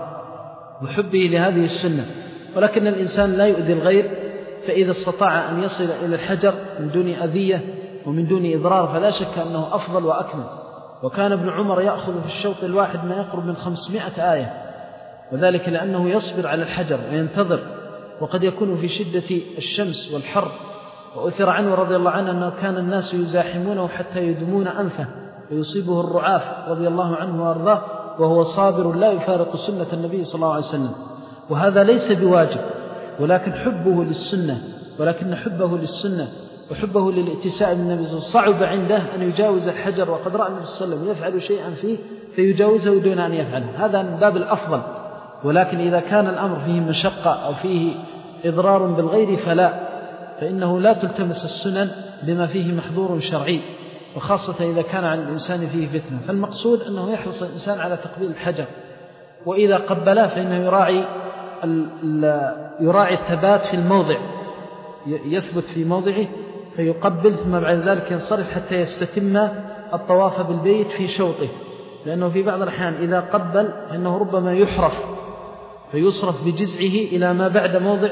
وحبه لهذه السنة. ولكن الإنسان لا يؤذي الغير، فإذا استطاع أن يصل إلى الحجر من دون أذية ومن دون إضرار فلا شك أنه أفضل وأكمل. وكان ابن عمر يأخذ في الشوط الواحد ما يقرب من خمسمائة آية، وذلك لأنه يصبر على الحجر وينتظر، وقد يكون في شدة الشمس والحر. وأثر عنه رضي الله عنه أنه كان الناس يزاحمونه حتى يدمون أنفه ويصيبه الرعاف رضي الله عنه وأرضاه، وهو صابر لا يفارق سنة النبي صلى الله عليه وسلم. وهذا ليس بواجب، ولكن حبه للسنة، ولكن حبه للسنة وحبه للاتساء بالنبي صلى الله عليه وسلم صعب عنده أن يجاوز الحجر، وقد رأى النبي صلى الله عليه وسلم يفعل شيئا فيه فيجاوزه دون أن يفعله، هذا من باب الأفضل. ولكن إذا كان الأمر فيه مشقة أو فيه إضرار بالغير فلا، فإنه لا تلتمس السنن بما فيه محظور شرعي، وخاصة إذا كان عن الإنسان فيه فتنة. فالمقصود أنه يحرص الإنسان على تقبيل الحجر، وإذا قبله فإنه يراعي يراعي الثبات في الموضع، يثبت في موضعه فيقبل ثم بعد ذلك ينصرف حتى يستتم الطواف بالبيت في شوطه، لأنه في بعض الأحيان إذا قبل فإنه ربما يحرف فيصرف بجزعه إلى ما بعد موضع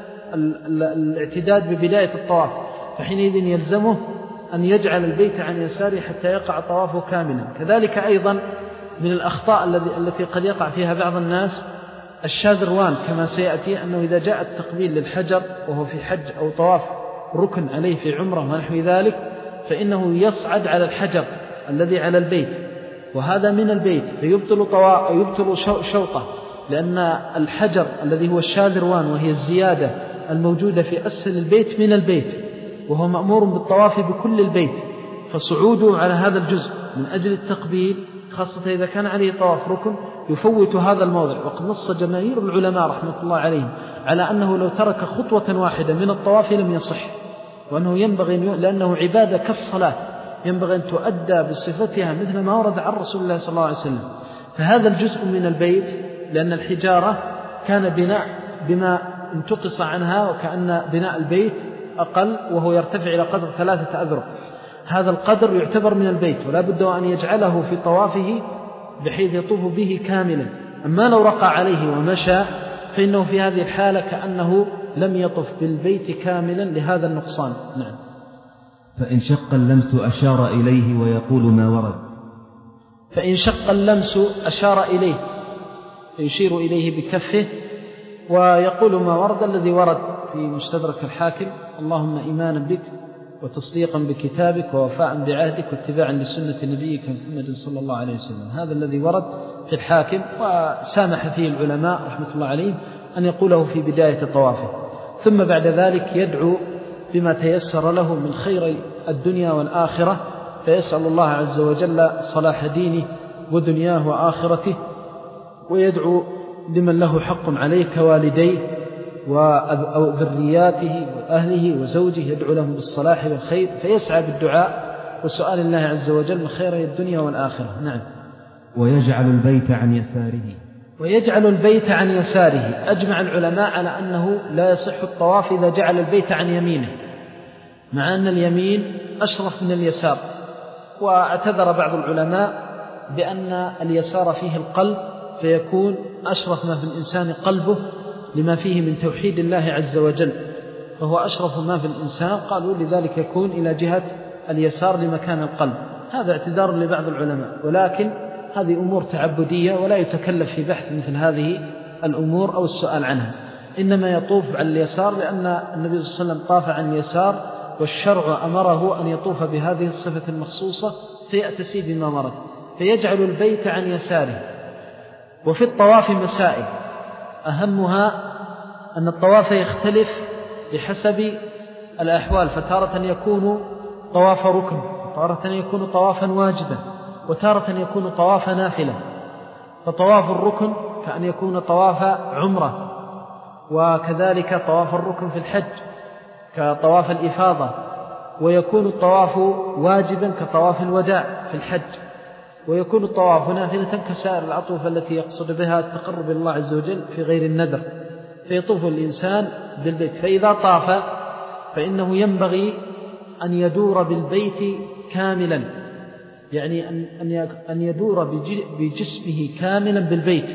الاعتداد ببداية الطواف، فحينئذ يلزمه أن يجعل البيت عن يساره حتى يقع طوافه كاملا. كذلك أيضا من الأخطاء التي قد يقع فيها بعض الناس الشاذروان، كما سيأتي أنه إذا جاء التقبيل للحجر وهو في حج أو طواف ركن عليه في عمره ونحو ذلك، فإنه يصعد على الحجر الذي على البيت، وهذا من البيت فيبطل طواف أو يبطل شوطه، لأن الحجر الذي هو الشاذروان وهي الزيادة الموجودة في أسفل البيت من البيت، وهو مأمور بالطواف بكل البيت، فصعوده على هذا الجزء من أجل التقبيل خاصة إذا كان عليه طواف ركن يفوت هذا الموضع. وقد نص جماهير العلماء رحمة الله عليهم على أنه لو ترك خطوة واحدة من الطواف لم يصح، وأنه ينبغي لأنه عبادة كالصلاة ينبغي أن تؤدى بصفتها مثل ما ورد عن رسول الله صلى الله عليه وسلم. فهذا الجزء من البيت، لأن الحجارة كان بناء بما انتقص عنها وكأن بناء البيت أقل وهو يرتفع إلى قدر ثلاثة أذرع، هذا القدر يعتبر من البيت ولا بد أن يجعله في طوافه بحيث يطوف به كاملا. أما لو رقى عليه ومشى فإنه في هذه الحالة كأنه لم يطف بالبيت كاملا لهذا النقصان. نعم. فإن شق اللمس أشار إليه ويقول ما ورد. فإن شق اللمس أشار إليه، يشير إليه بكفه ويقول ما ورد الذي ورد في مستدرك الحاكم: اللهم إيمانا بك وتصديقا بكتابك ووفاء بعهدك واتباعا لسنة نبيك محمد صلى الله عليه وسلم. هذا الذي ورد في الحاكم، وسامح فيه العلماء رحمة الله عليهم أن يقوله في بداية طوافه، ثم بعد ذلك يدعو بما تيسر له من خير الدنيا والآخرة، فيسأل الله عز وجل صلاح دينه ودنياه وآخرته، ويدعو لمن له حق عليه كوالديه وذرياته وأهله وزوجه، يدعو لهم بالصلاح والخير، فيسعى بالدعاء وسؤال الله عز وجل من خير الدنيا والآخرة. نعم. ويجعل البيت عن يساره. ويجعل البيت عن يساره. أجمع العلماء على أنه لا يصح الطواف إذا جعل البيت عن يمينه، مع أن اليمين أشرف من اليسار، واعتذر بعض العلماء بأن اليسار فيه القلب فيكون أشرف ما في الإنسان قلبه لما فيه من توحيد الله عز وجل، فهو أشرف ما في الإنسان، قالوا لذلك يكون إلى جهة اليسار لمكان القلب. هذا اعتذار لبعض العلماء، ولكن هذه أمور تعبدية ولا يتكلف في بحث مثل هذه الأمور أو السؤال عنها، إنما يطوف على اليسار لأن النبي صلى الله عليه وسلم طاف عن اليسار، والشرع أمره أن يطوف بهذه الصفة المخصوصة فيأتسي بما مرد، فيجعل البيت عن يساره. وفي الطواف مسائل، أهمها أن الطواف يختلف بحسب الأحوال، فتارة يكون طواف ركن، وتارة يكون طوافا واجبا، وتارة يكون طواف نافلة. فطواف الركن كأن يكون طواف عمرة، وكذلك طواف الركن في الحج كطواف الإفاضة، ويكون الطواف واجبا كطواف الوداع في الحج، ويكون الطواف نافلة كسائر الأطوفة التي يقصد بها التقرب إلى الله عز وجل في غير النذر، فيطوف الإنسان بالبيت. فإذا طاف فإنه ينبغي أن يدور بالبيت كاملا، يعني أن يدور بجسمه كاملا بالبيت،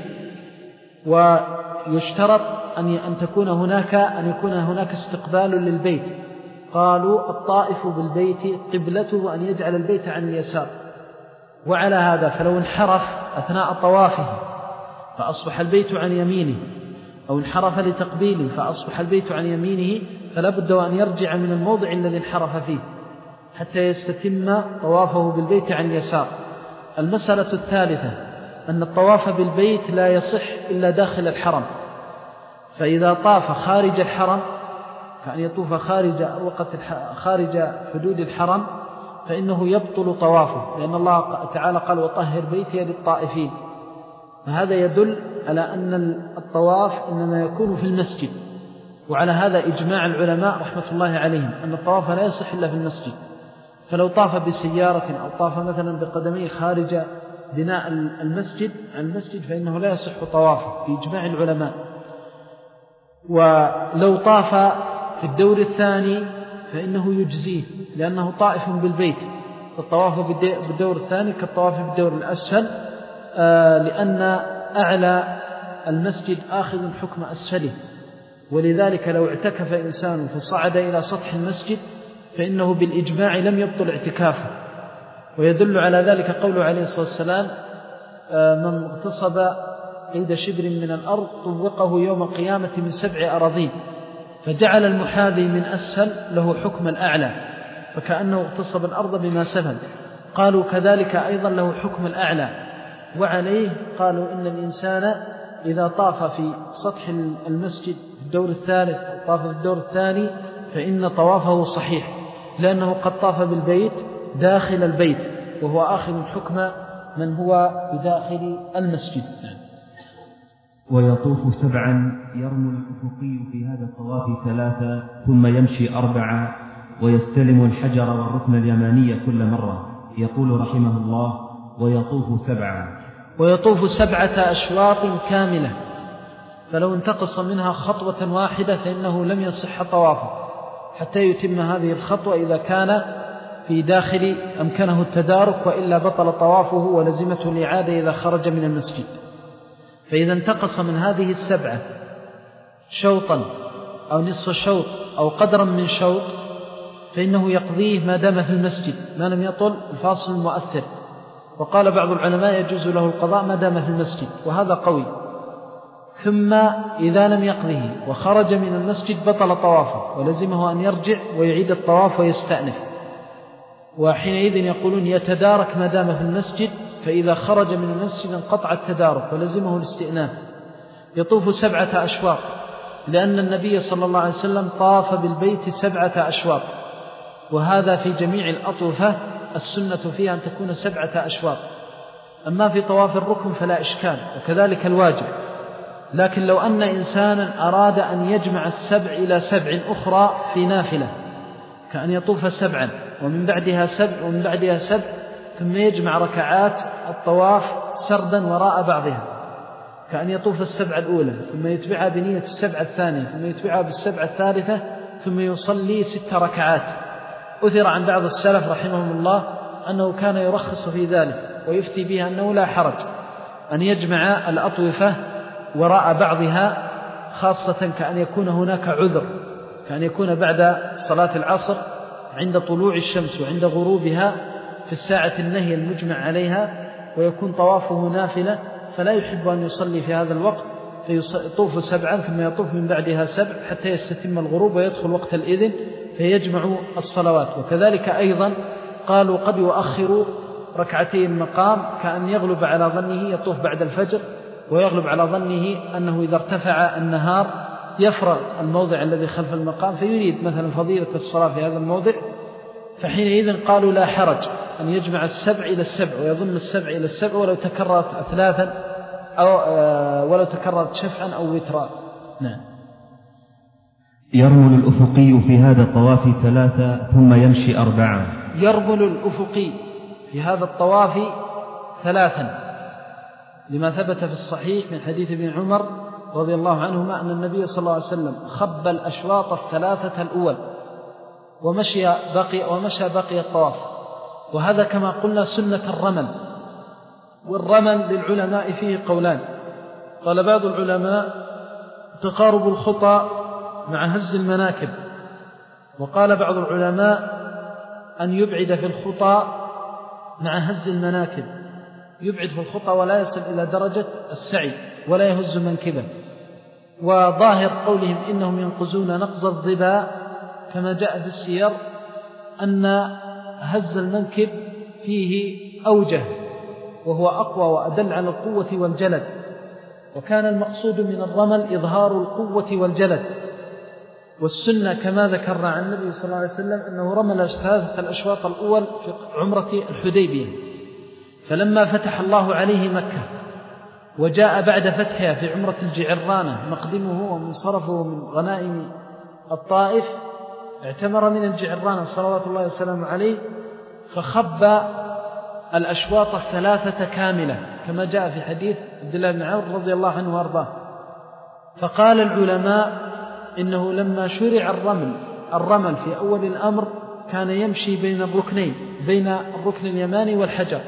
ويشترط أن تكون هناك أن يكون هناك استقبال للبيت. قالوا الطائف بالبيت قبلته أن يجعل البيت عن اليسار. وعلى هذا فلو انحرف أثناء طوافه فأصبح البيت عن يمينه، أو انحرف لتقبيله فأصبح البيت عن يمينه، فلا بد أن يرجع من الموضع الذي انحرف فيه حتى يستتم طوافه بالبيت عن يسار. المسألة الثالثة أن الطواف بالبيت لا يصح إلا داخل الحرم، فإذا طاف خارج الحرم كأن يطوف خارج وقت خارج حدود الحرم فإنه يبطل طوافه، لأن الله تعالى قال وطهر بيتي للطائفين. فهذا يدل على أن الطواف إنما يكون في المسجد، وعلى هذا إجماع العلماء رحمة الله عليهم أن الطواف لا يصح إلا في المسجد. فلو طاف بسيارة أو طاف مثلا بقدميه خارج بناء المسجد عن المسجد فإنه لا يصح طوافه في إجماع العلماء. ولو طاف في الدور الثاني فإنه يجزيه لأنه طائف بالبيت. الطواف بالدور الثاني كالطواف بالدور الأسفل، لأن أعلى المسجد آخذ حكم أسفله، ولذلك لو اعتكف إنسان فصعد إلى سطح المسجد فإنه بالإجماع لم يبطل اعتكافه. ويدل على ذلك قوله عليه الصلاة والسلام: من اغتصب قيد شبر من الأرض طوقه يوم القيامة من سبع أراضين، فجعل المحاذي من أسفل له حكم الأعلى، فكأنه اغتصب الأرض بما سفل. قالوا كذلك أيضا له حكم الأعلى. وعليه قالوا إن الإنسان إذا طاف في سطح المسجد في الدور الثالث أو طاف في الدور الثاني فإن طوافه صحيح، لأنه قد طاف بالبيت داخل البيت، وهو آخذ حكم من هو بداخل المسجد. ويطوف سبعا يرمي الأفقي في هذا الطواف ثلاثة ثم يمشي أربعة ويستلم الحجر والركن اليماني كل مرة. يقول رحمه الله: ويطوف سبعا. ويطوف سبعة أشواط كاملة، فلو انتقص منها خطوة واحدة فإنه لم يصح طوافه حتى يتم هذه الخطوة إذا كان في داخل أمكنه التدارك، وإلا بطل طوافه ولزمته الإعادة إذا خرج من المسجد. فإذا انتقص من هذه السبعة شوطا أو نصف شوط أو قدرا من شوط فإنه يقضيه ما دام في المسجد ما لم يطل الفاصل المؤثر. وقال بعض العلماء يجوز له القضاء ما دام في المسجد، وهذا قوي. ثم إذا لم يقضيه وخرج من المسجد بطل طوافه ولزمه أن يرجع ويعيد الطواف ويستأنف. وحينئذ يقولون يتدارك ما دام في المسجد، فإذا خرج من المسجد انقطع التدارك ولزمه الاستئناف. يطوف سبعة أشواط، لأن النبي صلى الله عليه وسلم طاف بالبيت سبعة أشواط، وهذا في جميع الأطوفة السنة فيها أن تكون سبعة أشواط. أما في طواف الركن فلا إشكال، وكذلك الواجب. لكن لو أن إنسانا أراد أن يجمع السبع إلى سبع أخرى في نافلة، كأن يطوف سبعا ومن بعدها سبع ومن بعدها سبع، ثم يجمع ركعات الطواف سردا وراء بعضها، كأن يطوف السبع الأولى ثم يتبعها بنية السبع الثانية ثم يتبعها بالسبع الثالثة ثم يصلي ست ركعات. أثر عن بعض السلف رحمهم الله أنه كان يرخص في ذلك ويفتي بها أنه لا حرج أن يجمع الأطوفة وراء بعضها، خاصة كأن يكون هناك عذر، كأن يكون بعد صلاة العصر عند طلوع الشمس وعند غروبها في الساعة النهي المجمع عليها، ويكون طوافه نافلة فلا يحب أن يصلي في هذا الوقت، فيطوف سبعا ثم يطوف من بعدها سبع حتى يستتم الغروب ويدخل وقت الإذن فيجمع الصلوات. وكذلك أيضا قالوا قد يؤخر ركعتي المقام، كأن يغلب على ظنه يطوف بعد الفجر، ويغلب على ظنه أنه إذا ارتفع النهار يفرغ الموضع الذي خلف المقام فيريد مثلا فضيلة الصلاة في هذا الموضع، فحينئذ قالوا لا حرج أن يجمع السبع إلى السبع ويضم السبع إلى السبع ولو تكررت أثلاثا أو ولو تكررت شفعا أو وترا. نعم. يرمل الأفقي في هذا الطواف ثلاثة ثم يمشي أربعة. يرمل الأفقي في هذا الطواف ثلاثا، لما ثبت في الصحيح من حديث ابن عمر رضي الله عنهما أن النبي صلى الله عليه وسلم خب الأشواط الثلاثة الأول ومشي بقي, ومشى بقي الطواف. وهذا كما قلنا سنة الرمل. والرمل للعلماء فيه قولان. قال بعض العلماء تقارب الخطى مع هز المناكب، وقال بعض العلماء أن يبعد في الخطى مع هز المناكب، يبعد في الخطى ولا يصل إلى درجة السعي ولا يهز منكبه. وظاهر قولهم إنهم ينقزون نقز الظبا كما جاء في السير أن هز المنكب فيه أوجه وهو أقوى وأدل على القوة والجلد، وكان المقصود من الرمل إظهار القوة والجلد. والسنة كما ذكرنا عن النبي صلى الله عليه وسلم أنه رمل ثلاثة الأشواط الأول في عمرة الحديبية، فلما فتح الله عليه مكة وجاء بعد فتحها في عمرة الجعرانة مقدمه ومنصرفه من غنائم الطائف، اعتمر من الجعرانة صلوات الله وسلامه عليه فخب الأشواط الثلاثة كاملة كما جاء في حديث عبد الله بن عمرو رضي الله عنه وارضاه. فقال العلماء إنه لما شرع الرمل الرمل في أول الأمر كان يمشي بين الركنين، بين الركن اليماني والحجر،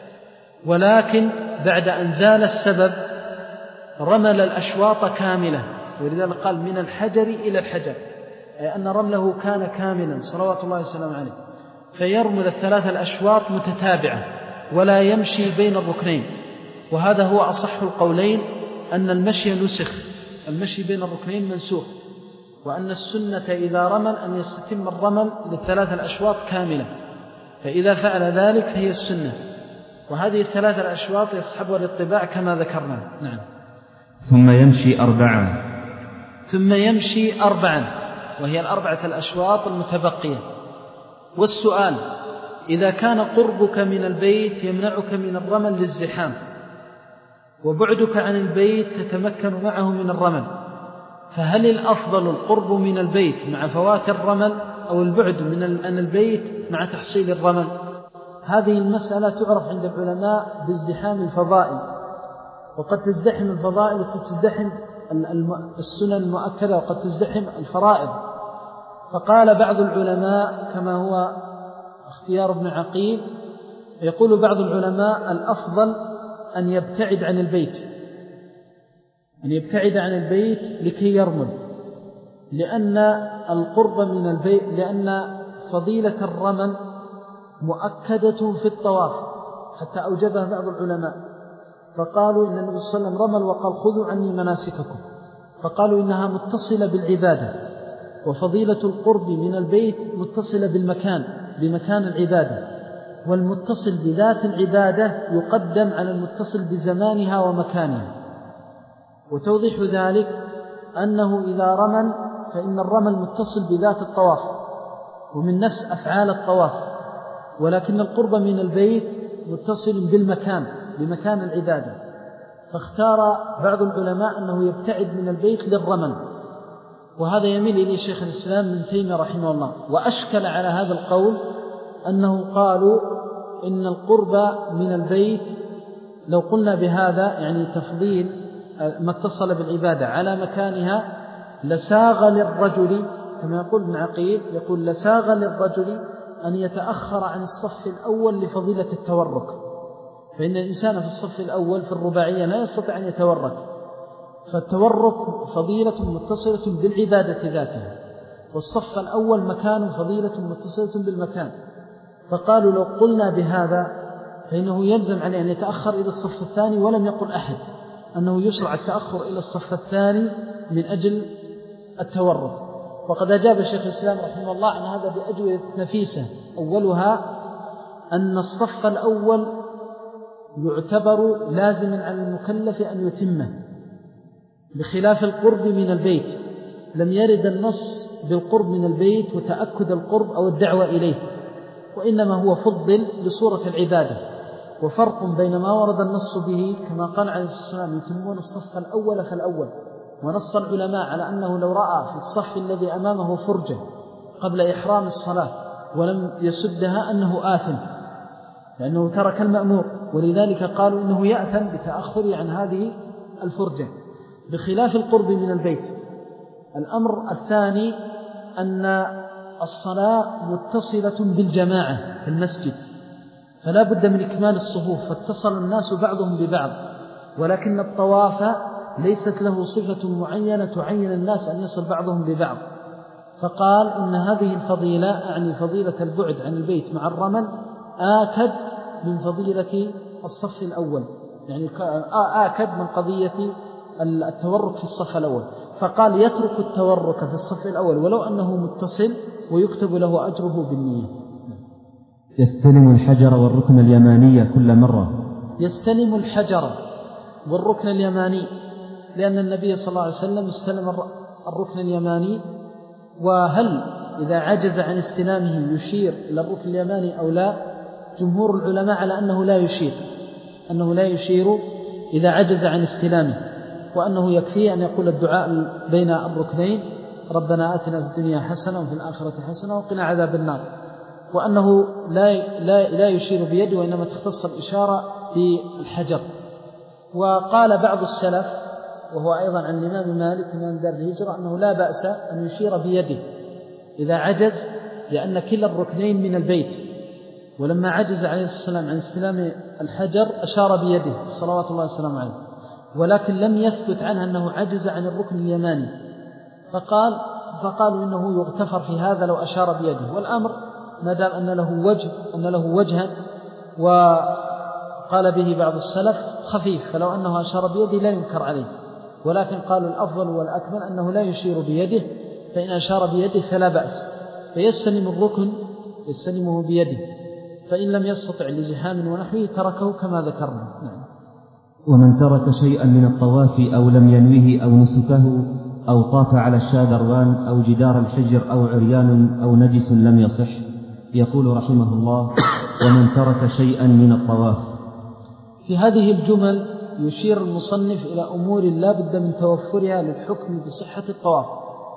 ولكن بعد أن زال السبب رمل الأشواط كاملة، ولذلك قال من الحجر إلى الحجر، أي أن رمله كان كاملا صلوات الله وسلامه عليه، فيرمل الثلاث الأشواط متتابعة ولا يمشي بين الركنين. وهذا هو أصح القولين، أن المشي نسخ، المشي بين الركنين منسوخ، وأن السنة إذا رمل أن يستتم الرمل للثلاث الأشواط كاملة، فإذا فعل ذلك فهي السنة. وهذه الثلاث الأشواط يصحبها الاتباع كما ذكرنا. نعم. ثم يمشي أربعا ثم يمشي أربعا وهي الأربعة الأشواط المتبقية. والسؤال: إذا كان قربك من البيت يمنعك من الرمل للزحام، وبعدك عن البيت تتمكن معه من الرمل، فهل الأفضل القرب من البيت مع فوات الرمل أو البعد من عن البيت مع تحصيل الرمل؟ هذه المسألة تعرف عند العلماء بازدحام الفضائل، وقد تزدحم الفضائل وتزدحم السنن المؤكدة، وقد تزدحم الفرائض. فقال بعض العلماء كما هو اختيار ابن عقيل، يقول بعض العلماء الأفضل أن يبتعد عن البيت، أن يبتعد عن البيت لكي يرمل، لأن القرب من البيت، لأن فضيلة الرمل مؤكدة في الطواف حتى أوجبها بعض العلماء، فقالوا إن النبي صلى الله عليه وسلم رمل وقال خذوا عني مناسككم، فقالوا إنها متصلة بالعبادة، وفضيلة القرب من البيت متصلة بالمكان، بمكان العبادة، والمتصل بذات العبادة يقدم على المتصل بزمانها ومكانها. وتوضيح ذلك أنه إذا رمل فإن الرمل متصل بذات الطواف ومن نفس أفعال الطواف، ولكن القرب من البيت متصل بالمكان، بمكان العبادة، فاختار بعض العلماء أنه يبتعد من البيت للرمل، وهذا يميل إليه شيخ الإسلام ابن تيمية رحمه الله. وأشكل على هذا القول أنه قالوا إن القرب من البيت لو قلنا بهذا يعني تفضيل ما اتصل بالعبادة على مكانها لساغ للرجل، كما يقول ابن عقيل، يقول لساغ للرجل أن يتأخر عن الصف الأول لفضيلة التورك، فإن الإنسان في الصف الأول في الرباعية لا يستطيع أن يتورك، فالتورك فضيلة متصلة بالعبادة ذاتها، والصف الأول مكان فضيلة متصلة بالمكان. فقالوا لو قلنا بهذا فإنه يلزم عليه أن يتأخر إلى الصف الثاني، ولم يقل أحد أنه يشرع التأخر إلى الصف الثاني من أجل التورك. وقد أجاب الشيخ الإسلام رحمه الله عن هذا بأجوبة نفيسة، أولها أن الصف الأول يعتبر لازما على المكلف أن يتمه، بخلاف القرب من البيت، لم يرد النص بالقرب من البيت وتأكد القرب أو الدعوة إليه، وإنما هو فضل بصورة العبادة. وفرق بين ما ورد النص به كما قال عليه الصلاة والسلام يتمون الصف الأول فالأول، ونص العلماء على أنه لو رأى في الصف الذي أمامه فرجة قبل إحرام الصلاة ولم يسدها أنه آثم، لأنه ترك المأمور، ولذلك قالوا إنه يأثم بتأخر عن هذه الفرجة، بخلاف القرب من البيت. الأمر الثاني أن الصلاة متصلة بالجماعة في المسجد، فلا بد من إكمال الصفوف، فاتصل الناس بعضهم ببعض، ولكن الطواف ليست له صفة معينة تعين الناس أن يصل بعضهم ببعض. فقال إن هذه الفضيلة أعني فضيلة البعد عن البيت مع الرمل آكد من فضيلة الصف الأول، يعني آكد من قضية التورك في الصف الأول، فقال يترك التورك في الصف الأول ولو أنه متصل ويكتب له أجره بالنية. يستلم الحجر والركن اليماني كل مرة. يستلم الحجر والركن اليماني، لأن النبي صلى الله عليه وسلم استلم الركن اليماني. وهل إذا عجز عن استلامه يشير إلى الركن اليماني أو لا؟ جمهور العلماء على أنه لا يشير، أنه لا يشير إذا عجز عن استلامه، وأنه يكفي أن يقول الدعاء بين الركنين ربنا آتنا في الدنيا حسنة وفي الآخرة حسنة وقنا عذاب النار، وأنه لا, لا, لا يشير بيده وإنما تختص الإشارة بالحجر. وقال بعض السلف وهو أيضا عن الإمام مالك إمام دار الهجرة أنه لا بأس أن يشير بيده، إذا عجز، لأن كلا الركنين من البيت، ولما عجز عليه الصلاة والسلام عن استلام الحجر أشار بيده صلوات الله وسلامه عليه، ولكن لم يثبت عنه أنه عجز عن الركن اليماني، فقال فقالوا إنه يغتفر في هذا لو أشار بيده. والأمر ما دام أن له وجه أن له وجها وقال به بعض السلف خفيف، فلو أنه أشار بيده لا ينكر عليه، ولكن قالوا الأفضل والأكمل أنه لا يشير بيده، فإن أشار بيده فلا بأس، فيستلم الركن يستلمه بيده، فإن لم يستطع لزحام ونحوه تركه كما ذكرنا. نعم. ومن ترك شيئا من الطواف أو لم ينويه أو نسكه أو طاف على الشاذروان أو جدار الحجر أو عريان أو نجس لم يصح. يقول رحمه الله: ومن ترك شيئا من الطواف. في هذه الجمل يشير المصنف إلى أمور لا بد من توفرها للحكم بصحة الطواف.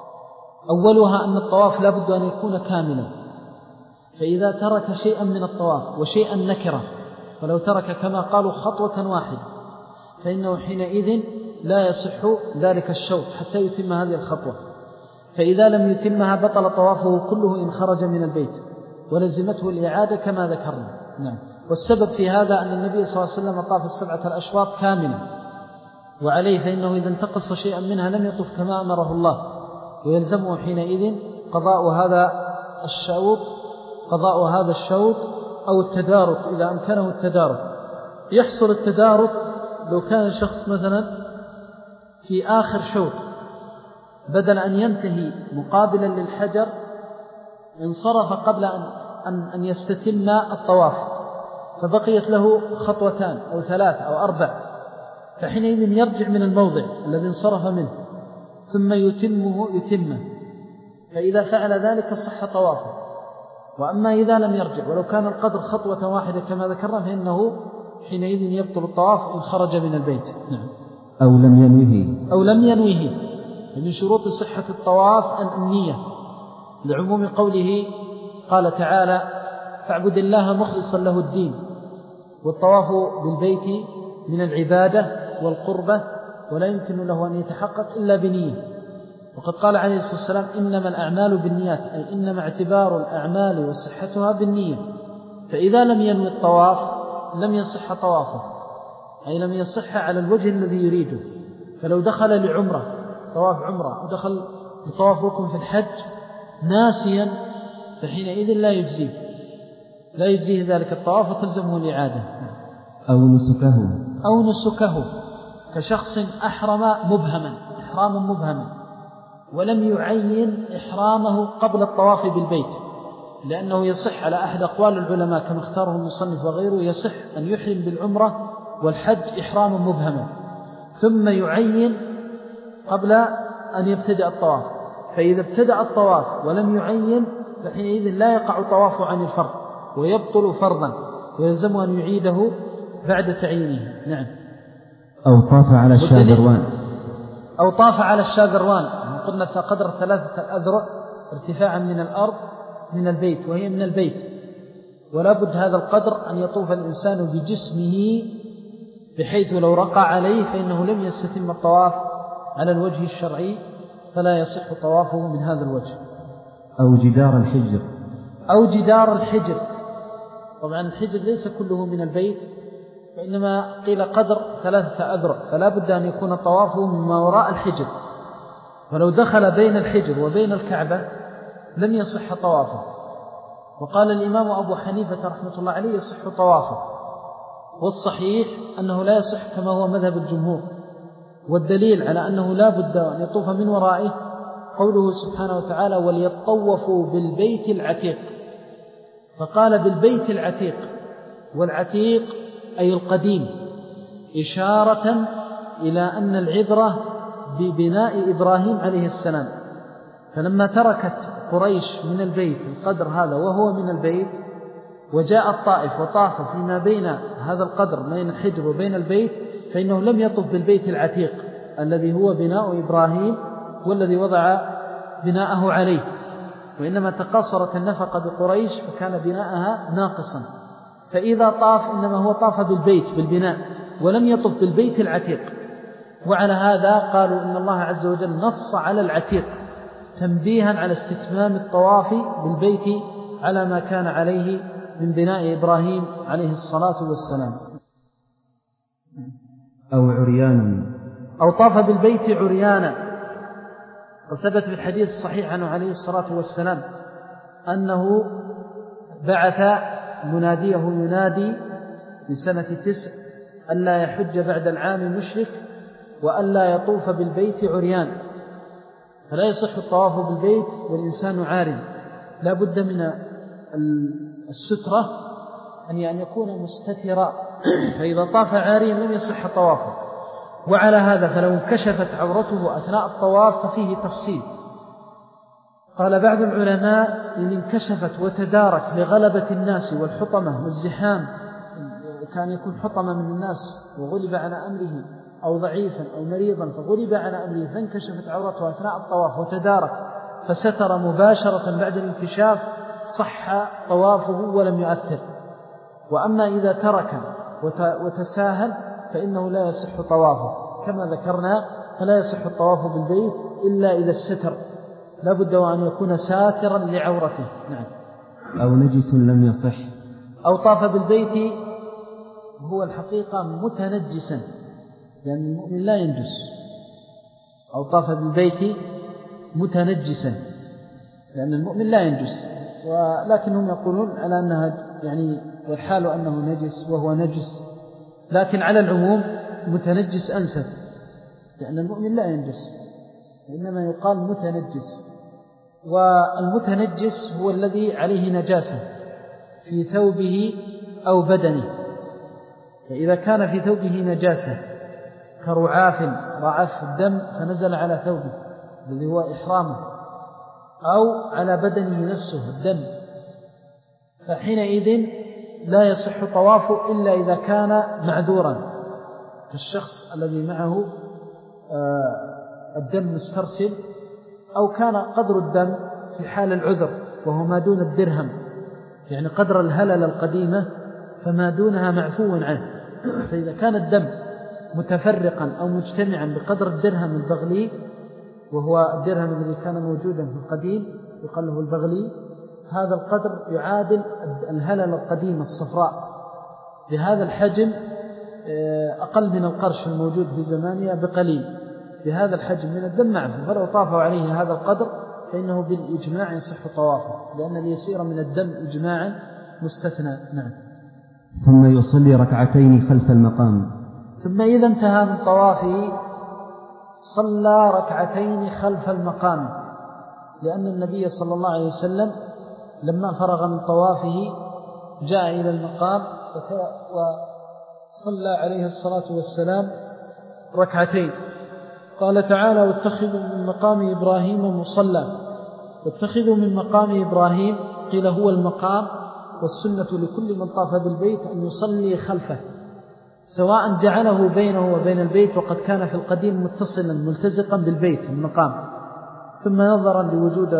أولها أن الطواف لا بد أن يكون كاملا، فإذا ترك شيئا من الطواف وشيئا نكرة، فلو ترك كما قالوا خطوة واحدة فإنه حينئذ لا يصح ذلك الشوط حتى يتم هذه الخطوة، فإذا لم يتمها بطل طوافه كله إن خرج من البيت ولزمته الإعادة كما ذكرنا. نعم. والسبب في هذا أن النبي صلى الله عليه وسلم طاف السبعة الأشواط كاملا، وعليه فإنه إذا انتقص شيئا منها لم يطف كما أمره الله، ويلزمه حينئذ قضاء هذا الشوط قضاء هذا الشوط أو التدارك إذا أمكنه التدارك. يحصل التدارك لو كان الشخص مثلا في آخر شوط بدل أن ينتهي مقابلا للحجر انصرف قبل أن, أن, أن يستتم الطواف، فبقيت له خطوتان أو ثلاث أو أربع، فحينئذ يرجع من الموضع الذي انصرف منه ثم يتمه يتمه فإذا فعل ذلك صح طوافه. وأما إذا لم يرجع ولو كان القدر خطوة واحدة كما ذكرنا فإنه حينئذ يبطل الطواف إن خرج من البيت. نعم. أو لم ينويه أو لم ينويه من شروط صحة الطواف النية، لعموم قوله قال تعالى: فاعبد الله مخلصا له الدين. والطواف بالبيت من العبادة والقربة، ولا يمكن له أن يتحقق إلا بنية. وقد قال عليه الصلاة والسلام: إنما الأعمال بالنيات، أي إنما اعتبار الأعمال وصحتها بالنية. فإذا لم ينوي الطواف لم يصح طوافه، أي لم يصح على الوجه الذي يريده. فلو دخل لعمرة طواف عمرة ودخل لطواف ركن في الحج ناسيا فحينئذ لا يجزيه لا يجزيه ذلك الطواف وتلزمه الإعادة. أو نسكه أو نسكه كشخص أحرم مبهما إحراما مبهما ولم يعين إحرامه قبل الطواف بالبيت، لأنه يصح على أحد أقوال العلماء كما اختاره المصنف وغيره، يصح أن يحرم بالعمرة والحج إحراما مبهما ثم يعين قبل أن يبتدأ الطواف. فإذا ابتدأ الطواف ولم يعين فحينئذ لا يقع طوافه عن الفرض ويبطل فرضا، ويلزم أن يعيده بعد تعيينه. نعم. أو طاف على الشاذروان أو طاف على الشاذروان قلنا قدر ثلاثة أذرع ارتفاعا من الأرض من البيت، وهي من البيت، ولا بد هذا القدر أن يطوف الإنسان بجسمه بحيث لو رقع عليه فإنه لم يستتم الطواف على الوجه الشرعي، فلا يصح طوافه من هذا الوجه. أو جدار الحجر أو جدار الحجر. طبعا الحجر ليس كله من البيت، وإنما قيل قدر ثلاثة أذرع، فلا بد أن يكون طوافه مما وراء الحجر، فلو دخل بين الحجر وبين الكعبة لم يصح طوافه. وقال الإمام أبو حنيفة رحمة الله عليه يصح طوافه، والصحيح أنه لا يصح كما هو مذهب الجمهور، والدليل على أنه لا بد أن يطوف من ورائه قوله سبحانه وتعالى: وليطوفوا بالبيت العتيق. فقال بالبيت العتيق، والعتيق أي القديم، إشارة إلى أن العبرة ببناء إبراهيم عليه السلام. فلما تركت قريش من البيت القدر هذا وهو من البيت وجاء الطائف وطاف فيما بين هذا القدر بين الحجر وبين البيت، فإنه لم يطف بالبيت العتيق الذي هو بناء إبراهيم والذي وضع بناءه عليه، وإنما تقصرت النفقة بقريش فكان بناءها ناقصا. فإذا طاف إنما هو طاف بالبيت بالبناء ولم يطف بالبيت العتيق. وعلى هذا قالوا إن الله عز وجل نص على العتيق تنبيها على استتمام الطواف بالبيت على ما كان عليه من بناء إبراهيم عليه الصلاة والسلام. أو عريانا، أو طاف بالبيت عريانا. وثبت في الحديث الصحيح عنه عليه الصلاة والسلام أنه بعث مناديه ينادي في سنة تسع ألا يحج بعد العام مشرك وألا يطوف بالبيت عريان. فلا يصح الطواف بالبيت والإنسان عارٍ، لا بد من السترة أن يكون مستترا، فإذا طاف عاريا لم يصح طوافه. وعلى هذا فلو انكشفت عورته أثناء الطواف ففيه تفصيل. قال بعض العلماء إن انكشفت وتدارك لغلبة الناس والحطمة والزحام، كان يكون حطمة من الناس وغلب على أمره، أو ضعيفا أو مريضا فغلب على أمره فانكشفت عورته أثناء الطواف وتدارك فستر مباشرة بعد الانكشاف، صح طوافه ولم يؤثر. وأما إذا ترك وتساهل فإنه لا يصح طوافه، كما ذكرنا فلا يصح الطواف بالبيت إلا إذا الستر، لا بد وأن يكون ساترا لعورته. نعم. أو نجس لم يصح. أو طاف بالبيت هو الحقيقة متنجسا، لأن المؤمن لا ينجس. أو طاف بالبيت متنجسا لأن المؤمن لا ينجس، ولكنهم يقولون على أنها يعني والحال أنه نجس وهو نجس، لكن على العموم متنجس أنسب، لأن المؤمن لا ينجس، إنما يقال متنجس. والمتنجس هو الذي عليه نجاسة في ثوبه أو بدنه. فإذا كان في ثوبه نجاسة كرعاف رعف الدم فنزل على ثوبه الذي هو إحرامه، أو على بدنه نفسه الدم، فحينئذ لا يصح طوافه إلا إذا كان معذورا، كالشخص الذي معه الدم مسترسل، أو كان قدر الدم في حال العذر وهو ما دون الدرهم، يعني قدر الهلل القديمة فما دونها معفو عنه. فإذا كان الدم متفرقا أو مجتمعا بقدر الدرهم البغلي، وهو الدرهم الذي كان موجودا في القديم يقال له البغلي، هذا القدر يعادل الهلل القديمة الصفراء بهذا الحجم، أقل من القرش الموجود في زمانها بقليل، بهذا الحجم من الدم معفو، فلو طافوا عليه هذا القدر فإنه بالإجماع يصح طوافه، لأن اليسير من الدم إجماعا مستثنى. نعم. ثم يصلي ركعتين خلف المقام. ثم إذا انتهى من طوافه صلى ركعتين خلف المقام، لأن النبي صلى الله عليه وسلم لما فرغ من طوافه جاء إلى المقام وصلى عليه الصلاة والسلام ركعتين. قال تعالى: واتخذوا من مقام إبراهيم مصلى. واتخذوا من مقام إبراهيم قيل هو المقام، والسنة لكل من طاف بالبيت أن يصلي خلفه، سواء جعله بينه وبين البيت، وقد كان في القديم متصلا ملتزقا بالبيت المقام، ثم نظرا لوجود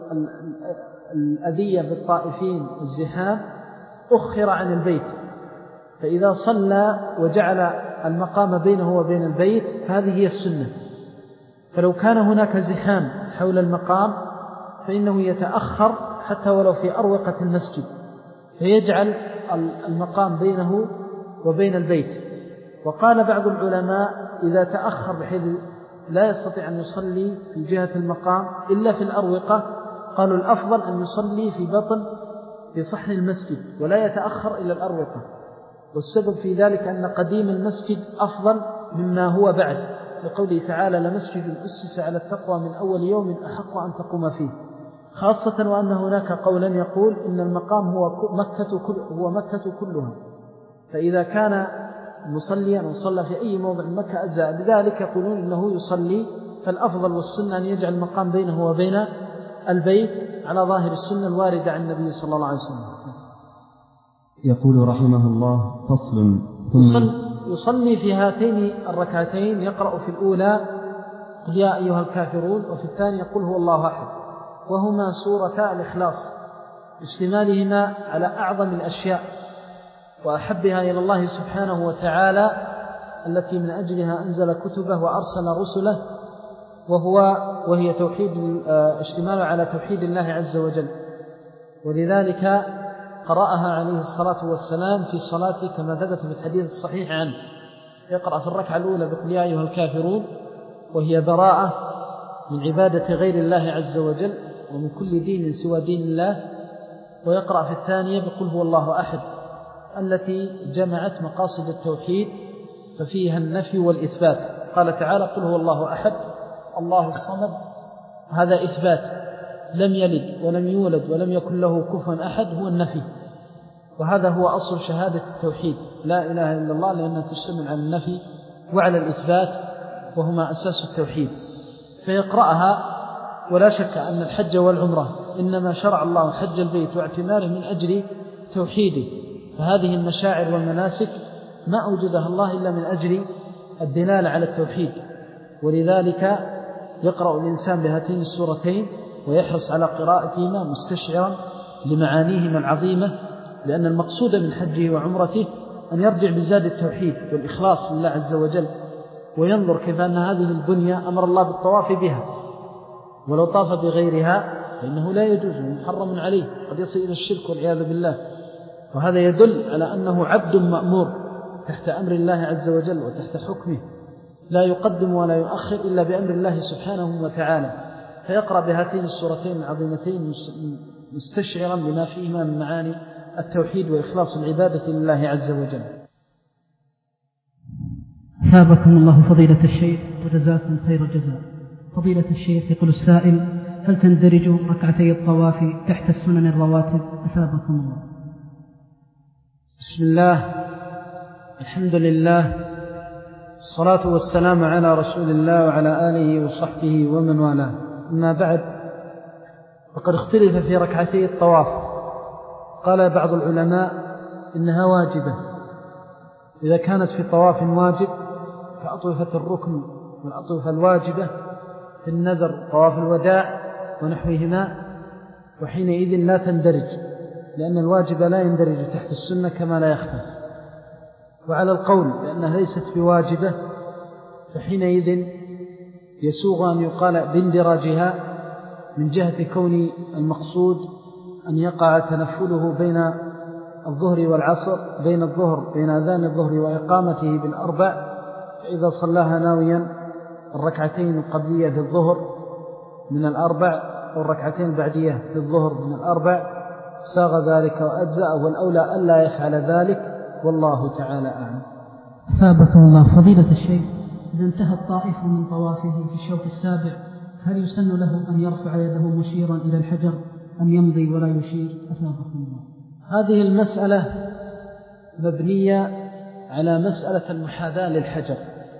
الأذية بالطائفين الزحام أخر عن البيت، فإذا صلى وجعل المقام بينه وبين البيت فهذه هي السنة. فلو كان هناك زحام حول المقام فإنه يتأخر حتى ولو في أروقة المسجد، فيجعل المقام بينه وبين البيت. وقال بعض العلماء إذا تأخر بحيث لا يستطيع أن يصلي في جهة المقام إلا في الأروقة، قالوا الأفضل أن يصلي في بطن في صحن المسجد ولا يتأخر إلى الأروقة. والسبب في ذلك أن قديم المسجد أفضل مما هو بعد، لقوله تعالى: لمسجد أسس على التقوى من أول يوم أحق أن تقوم فيه، خاصة وأن هناك قولا يقول إن المقام هو مكة, كل هو مكة كلها، فإذا كان مصليا وصلى في أي موضع مكة أجزاء، لذلك يقولون إنه يصلي. فالأفضل والسنة أن يجعل المقام بينه وبين البيت على ظاهر السنة الواردة عن النبي صلى الله عليه وسلم. يقول رحمه الله: فصل. يصلي في هاتين الركعتين، يقرأ في الأولى قل يا أيها الكافرون، وفي الثانية يقول هو الله أحد، وهما سورة الإخلاص، اشتمالهما على أعظم الأشياء وأحبها إلى الله سبحانه وتعالى، التي من أجلها أنزل كتبه وأرسل رسله، وهو وهي توحيد اشتمال على توحيد الله عز وجل، ولذلك قرأها عليه الصلاة والسلام في صلاته كما ثبت في الحديث الصحيح عنه، يقرأ في الركعة الأولى بقل يا أيها الكافرون وهي براءة من عبادة غير الله عز وجل ومن كل دين سوى دين الله، ويقرأ في الثانية بقل هو الله أحد التي جمعت مقاصد التوحيد ففيها النفي والإثبات. قال تعالى قل هو الله أحد الله الصمد، هذا إثبات، لم يلد ولم يولد ولم يكن له كفوا أحد هو النفي، وهذا هو أصل شهادة التوحيد لا إله إلا الله، لأنها تشتمل على النفي وعلى الإثبات وهما أساس التوحيد. فيقرأها، ولا شك أن الحج والعمرة إنما شرع الله حج البيت واعتماره من أجل توحيده، فهذه المشاعر والمناسك ما أوجدها الله إلا من أجل الدلالة على التوحيد، ولذلك يقرأ الإنسان بهاتين السورتين ويحرص على قراءتهما مستشعرا لمعانيهما العظيمة، لأن المقصود من حجه وعمرته أن يرجع بزاد التوحيد والإخلاص لله عز وجل، وينظر كيف أن هذه البنية أمر الله بالطواف بها، ولو طاف بغيرها فإنه لا يجوز محرم عليه، قد يصل إلى الشرك والعياذ بالله. وهذا يدل على أنه عبد مأمور تحت أمر الله عز وجل وتحت حكمه، لا يقدم ولا يؤخر إلا بأمر الله سبحانه وتعالى. فيقرأ بهاتين السورتين العظيمتين مستشعرا بما فيهما من معاني التوحيد وإخلاص العبادة لله عز وجل. أثابكم الله فضيلة الشيخ وجزاكم خير الجزاء. فضيلة الشيخ يقول السائل: هل تندرج ركعتي الطواف تحت السنن الرواتب؟ أثابكم الله. بسم الله، الحمد لله، الصلاة والسلام على رسول الله وعلى آله وصحبه ومن والاه. أما بعد، فقد اختلف في ركعتي الطواف. قال بعض العلماء إنها واجبة إذا كانت في طواف واجب كأطوفة الركن والأطوفة الواجبة في النذر طواف الوداع ونحوهما، وحينئذ لا تندرج، لأن الواجب لا يندرج تحت السنة كما لا يخفى. وعلى القول لأنها ليست بواجبة فحينئذ يسوغ أن يقال باندراجها من جهة كون المقصود أن يقع تنفله بين الظهر والعصر، بين الظهر بين أذان الظهر وإقامته بالأربع، فإذا صلاها ناويا الركعتين القبلية في الظهر من الأربع والركعتين البعدية في الظهر من الأربع ساغ ذلك وأجزأ، والأولى ألا يفعل ذلك، والله تعالى أعلم. أثابكم الله فضيلة الشيخ، إذا انتهى الطائف من طوافه في الشوط السابع هل يسن له أن يرفع يده مشيرا إلى الحجر أم يمضي ولا يشير؟ أثابكم الله. هذه المسألة مبنية على مسألة المحاذاة للحجر.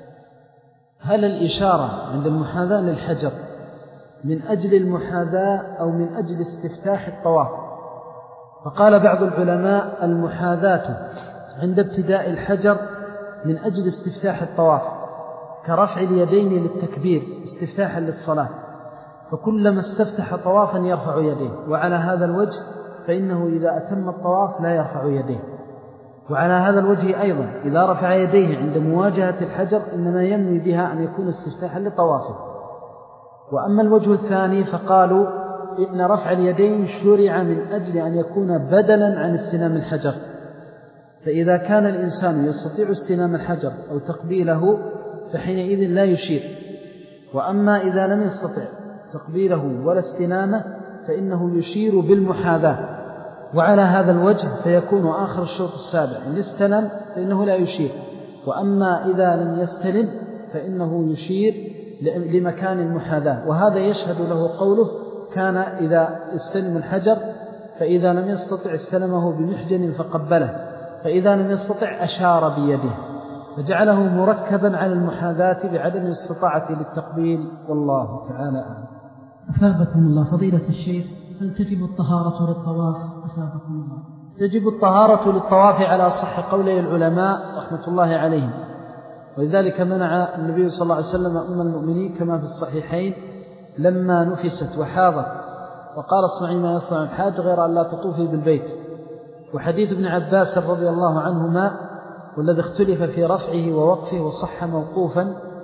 هل الإشارة عند المحاذاة للحجر من أجل المحاذاة أو من أجل استفتاح الطواف؟ فقال بعض العلماء المحاذاة عند ابتداء الحجر من أجل استفتاح الطواف، كرفع اليدين للتكبير استفتاحا للصلاة، فكلما استفتح طوافا يرفع يديه، وعلى هذا الوجه فإنه إذا أتم الطواف لا يرفع يديه. وعلى هذا الوجه أيضا إذا رفع يديه عند مواجهة الحجر إنما ينوي بها أن يكون استفتاحا لطوافه. وأما الوجه الثاني فقالوا إن رفع اليدين شرع من أجل أن يكون بدلا عن استلام الحجر، فإذا كان الإنسان يستطيع استلام الحجر أو تقبيله فحينئذ لا يشير، وأما إذا لم يستطع تقبيله ولا استلامه فإنه يشير بالمحاذاة. وعلى هذا الوجه فيكون آخر الشوط السابع إن استلم فإنه لا يشير، وأما إذا لم يستلم فإنه يشير لمكان المحاذاة. وهذا يشهد له قوله كان إذا استلم الحجر فإذا لم يستطع استلمه بمحجن فقبله، فإذا لم يستطع أشار بيده، فجعله مركبا على المحاذاة بعدم الاستطاعة للتقبيل، والله تعالى أعلم. أثابكم الله فضيلة الشيخ، هل تجب الطهارة للطواف؟ أثابكم الله. تجب الطهارة للطواف على صح قولي العلماء رحمة الله عليهم، ولذلك منع النبي صلى الله عليه وسلم أم المؤمنين كما في الصحيحين لما نفست وحاضت وقال اصنعي ما يصنع الحاج غير أن لا تطوفي بالبيت. وحديث ابن عباس رضي الله عنهما والذي اختلف في رفعه ووقفه وصح موقوفا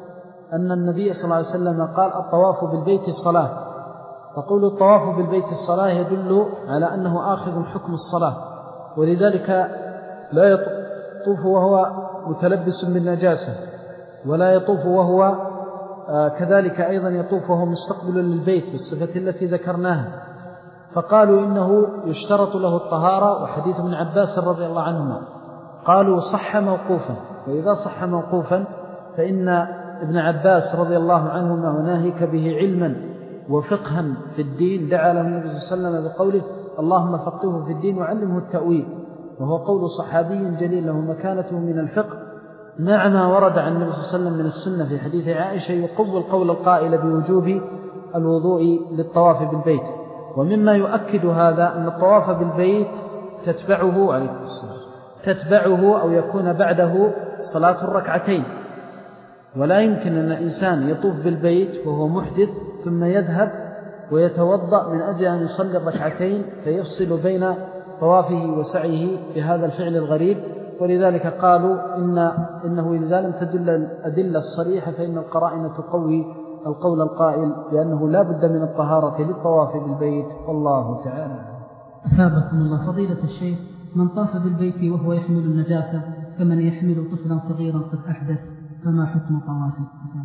أن النبي صلى الله عليه وسلم قال الطواف بالبيت صلاة، فقول الطواف بالبيت الصلاة يدل على أنه آخذ حكم الصلاة، ولذلك لا يطوف وهو متلبس بالنجاسة، ولا يطوف وهو كذلك أيضا يطوف وهو مستقبل للبيت بالصفة التي ذكرناها. فقالوا إنه يشترط له الطهارة، وحديث ابن عباس رضي الله عنهما قالوا صح موقوفا، وإذا صح موقوفا فإن ابن عباس رضي الله عنهما وناهيك به علما وفقها في الدين دعا له النبي صلى الله عليه وسلم بقوله اللهم فقهه في الدين وعلمه التأويل، وهو قول صحابي جليل له مكانته من الفقه مع ما ورد عن النبي صلى الله عليه وسلم من السنة في حديث عائشة يقوي القول القائل بوجوب الوضوء للطواف بالبيت. ومما يؤكد هذا أن الطواف بالبيت تتبعه عليه السلام تتبعه أو يكون بعده صلاة الركعتين، ولا يمكن أن إنسان يطوف بالبيت وهو محدث ثم يذهب ويتوضأ من أجل أن يصلي الركعتين فيفصل بين طوافه وسعيه بهذا الفعل الغريب. ولذلك قالوا إن إنه إذا لم تدل الأدلة الصريحة فإن القرائن تقوي القول القائل بأنه لا بد من الطهارة للطواف بالبيت، والله تعالى. أثابكم الله فضيلة الشيخ، من طاف بالبيت وهو يحمل النجاسة كمن يحمل طفلا صغيرا قد أحدث، فما حكم طوافه؟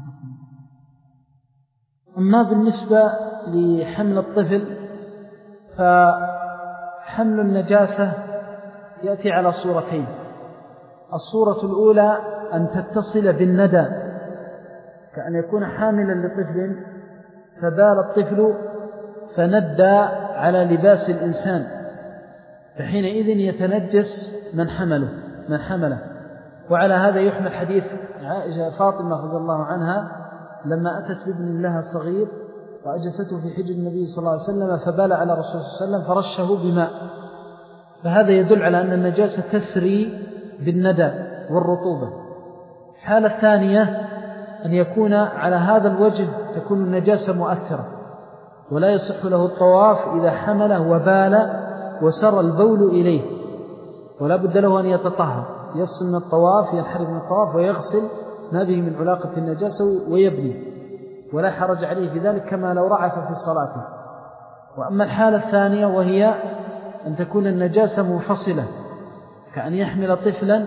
أما بالنسبة لحمل الطفل فحمل النجاسة يأتي على صورتين. الصورة الأولى أن تتصل بالندى، كأن يكون حاملا لطفل فبال الطفل فندى على لباس الإنسان، فحينئذ يتنجس من حمله من حمله وعلى هذا يحمل حديث عائشة فاطمة رضي الله عنها لما أتت بابن لها صغير وأجسته في حجر النبي صلى الله عليه وسلم فبال على رسول الله صلى الله عليه وسلم فرشه بماء، فهذا يدل على أن النجاسة تسري بالندى والرطوبة. الحالة الثانية أن يكون على هذا الوجه تكون النجاسة مؤثرة، ولا يصح له الطواف إذا حمله وبال وسر البول إليه، ولا بد له أن يتطهر، يفصل من الطواف، ينحرف من الطواف ويغسل ما به من علاقة النجاسة ويبني، ولا حرج عليه في ذلك كما لو رعف في صلاته. وأما الحالة الثانية وهي أن تكون النجاسة منفصلة، كأن يحمل طفلا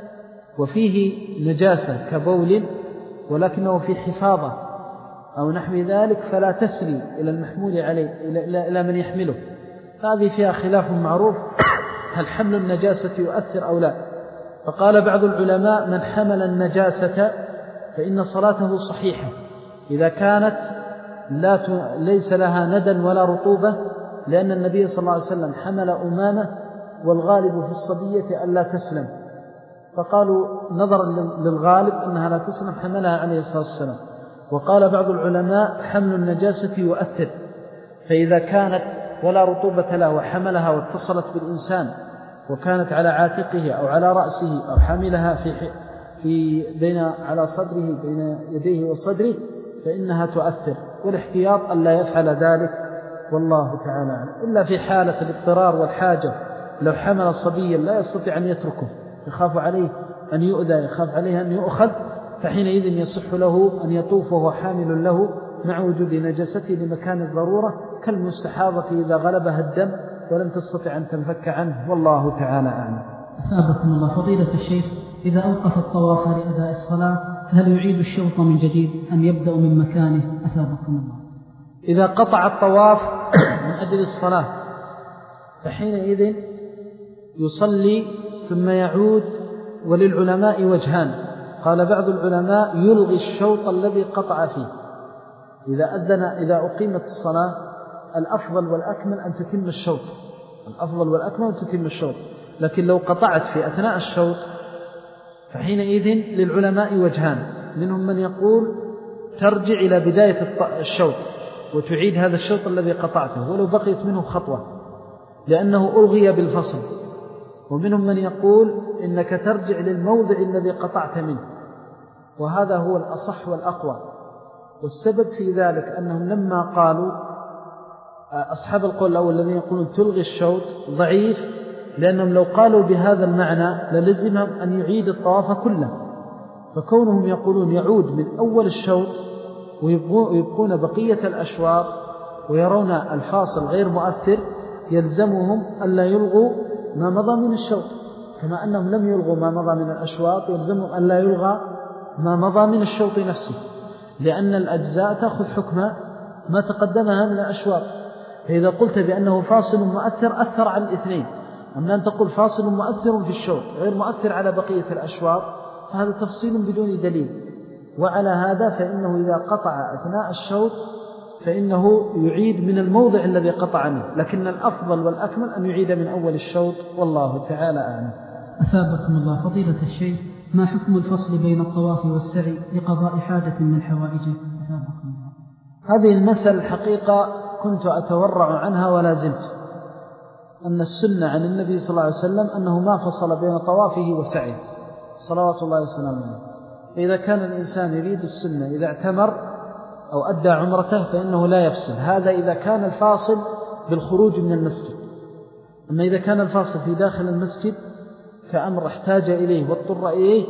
وفيه نجاسة كبول ولكنه في حفاظة أو نحو ذلك، فلا تسري إلى المحمول عليه إلى, إلى من يحمله. هذه فيها خلاف معروف، هل حمل النجاسة يؤثر أو لا؟ فقال بعض العلماء من حمل النجاسة فإن صلاته صحيحة إذا كانت لا ت... ليس لها ندى ولا رطوبة، لأن النبي صلى الله عليه وسلم حمل أمامة والغالب في الصبية ألا تسلم، فقالوا نظرا للغالب أنها لا تسلم حملها عليه الصلاة والسلام. وقال بعض العلماء حمل النجاسة يؤثر، فإذا كانت ولا رطوبة له وحملها واتصلت بالإنسان وكانت على عاتقه أو على رأسه أو حملها في في بين على صدره بين يديه وصدره فإنها تؤثر، والاحتياط ألا يفعل ذلك والله تعالى أعلم، إلا في حالة الاضطرار والحاجة، لو حمل صبيا لا يستطيع أن يتركه، يخاف عليه أن يؤذى، يخاف عليه أن يؤخذ، فحينئذ يصح له أن يطوف وهو حامل له مع وجود نجاسته لمكان الضرورة، كالمستحاضة إذا غلبها الدم ولم تستطع أن تنفك عنه، والله تعالى أعلم. أثابكم الله فضيلة الشيخ، إذا أوقف الطواف لأداء الصلاة فهل يعيد الشوط من جديد أم يبدأ من مكانه؟ أثابكم الله. إذا قطع الطواف من أجل الصلاة فحينئذ يصلي ثم يعود، وللعلماء وجهان. قال بعض العلماء يلغي الشوط الذي قطع فيه، إذا أذن إذا أقيمت الصلاة الأفضل والأكمل أن تتم الشوط، الأفضل والأكمل أن تتم الشوط، لكن لو قطعت في أثناء الشوط فحينئذ للعلماء وجهان، منهم من يقول ترجع إلى بداية الشوط وتعيد هذا الشوط الذي قطعته ولو بقيت منه خطوة لأنه ألغي بالفصل، ومنهم من يقول إنك ترجع للموضع الذي قطعت منه، وهذا هو الأصح والأقوى. والسبب في ذلك أنهم لما قالوا أصحاب القول الأول الذين يقولون تلغي الشوط ضعيف، لأنهم لو قالوا بهذا المعنى للزمهم أن يعيد الطواف كله، فكونهم يقولون يعود من أول الشوط ويبقون بقية الأشواط ويرون الفاصل غير مؤثر يلزمهم ألا يلغوا ما مضى من الشوط، كما أنهم لم يلغوا ما مضى من الأشواط يلزمهم ألا يلغى ما مضى من الشوط نفسه، لأن الأجزاء تأخذ حكم ما تقدمها من الأشواط. فإذا قلت بأنه فاصل مؤثر أثر على الاثنين، أما أن تقول فاصل مؤثر في الشوط غير مؤثر على بقية الأشواط فهذا تفصيل بدون دليل. وعلى هذا فإنه إذا قطع أثناء الشوط فإنه يعيد من الموضع الذي قطع منه، لكن الأفضل والأكمل أن يعيد من أول الشوط، والله تعالى أعلم. أثابكم الله فضيلة الشيخ، ما حكم الفصل بين الطواف والسعي لقضاء حاجة من حوائجه؟ أثابكم الله. هذه المسألة الحقيقة كنت أتورع عنها ولا زلت، أن السنة عن النبي صلى الله عليه وسلم أنه ما فصل بين طوافه وسعيه صلوات الله وسلامه عليه. فإذا كان الإنسان يريد السنة إذا اعتمر أو أدى عمرته فإنه لا يفصل، هذا إذا كان الفاصل بالخروج من المسجد. أما إذا كان الفاصل في داخل المسجد كأمر احتاج إليه واضطر إليه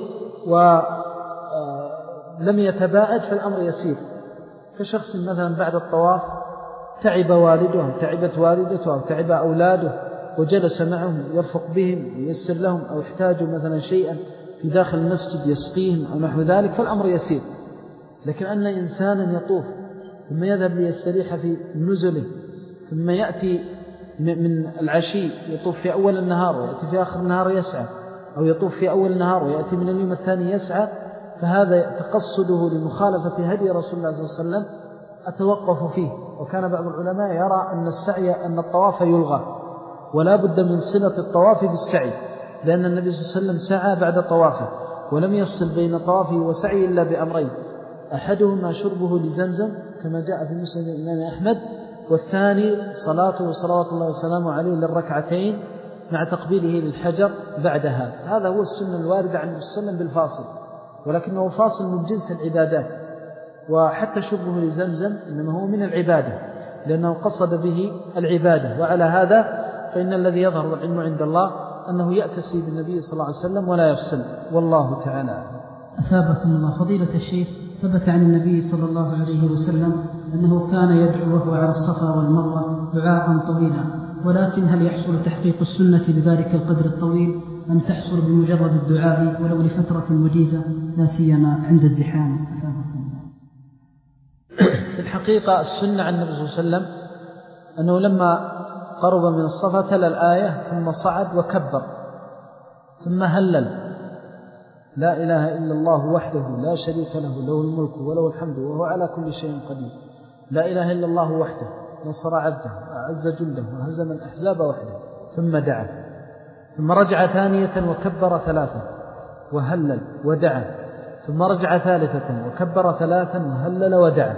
ولم يتباعد فالأمر يسير، كشخص مثلا بعد الطواف تعب والده أو تعبت والدته أو تعب أولاده وجلس معهم يرفق بهم ويسر لهم، أو احتاجوا مثلا شيئا في داخل المسجد يسقيهم أو نحو ذلك فالأمر يسير. لكن أن إنسانا يطوف ثم يذهب ليستريح في نزله ثم يأتي من العشي يطوف في أول النهار ويأتي في آخر النهار يسعى، أو يطوف في أول النهار ويأتي من اليوم الثاني يسعى، فهذا تقصده لمخالفة هدي رسول الله صلى الله عليه وسلم أتوقف فيه. وكان بعض العلماء يرى أن السعي أن الطواف يلغى ولا بد من صلة الطواف بالسعي، لأن النبي صلى الله عليه وسلم سعى بعد طوافه ولم يفصل بين طوافه وسعي إلا بأمرين، أحدهما شربه لزمزم كما جاء في مسند الإمام أحمد، والثاني صلاته صلوات الله وسلامه عليه للركعتين مع تقبيله للحجر بعدها. هذا هو السنة الواردة عن النبي صلى الله عليه وسلم بالفاصل، ولكنه فاصل من جنس العبادات. وحتى شربه لزمزم إنما هو من العبادة لأنه قصد به العبادة. وعلى هذا فإن الذي يظهر العلم عند الله أنه يأتسي بالنبي صلى الله عليه وسلم ولا يفصل، والله تعالى. أثابكم الله فضيلة الشيخ، ثبت عن النبي صلى الله عليه وسلم أنه كان يدعو وهو على الصفا والمروة دعاء طويلا، ولكن هل يحصل تحقيق السنة بذلك القدر الطويل أم تحصل بمجرد الدعاء ولو لفترة وجيزة لا سيما عند الزحام؟ في الحقيقة السنة عن النبي صلى الله عليه وسلم أنه لما قرب من الصفا تلا الآية ثم صعد وكبر ثم هلل لا إله إلا الله وحده لا شريك له له الملك وله الحمد وهو على كل شيء قدير، لا إله إلا الله وحده نصر عبده وأعز جنده وهزم الأحزاب وحده، ثم دعا، ثم رجع ثانية وكبر ثلاثا وهلل ودعا، ثم رجع ثالثة وكبر ثلاثا وهلل ودعا،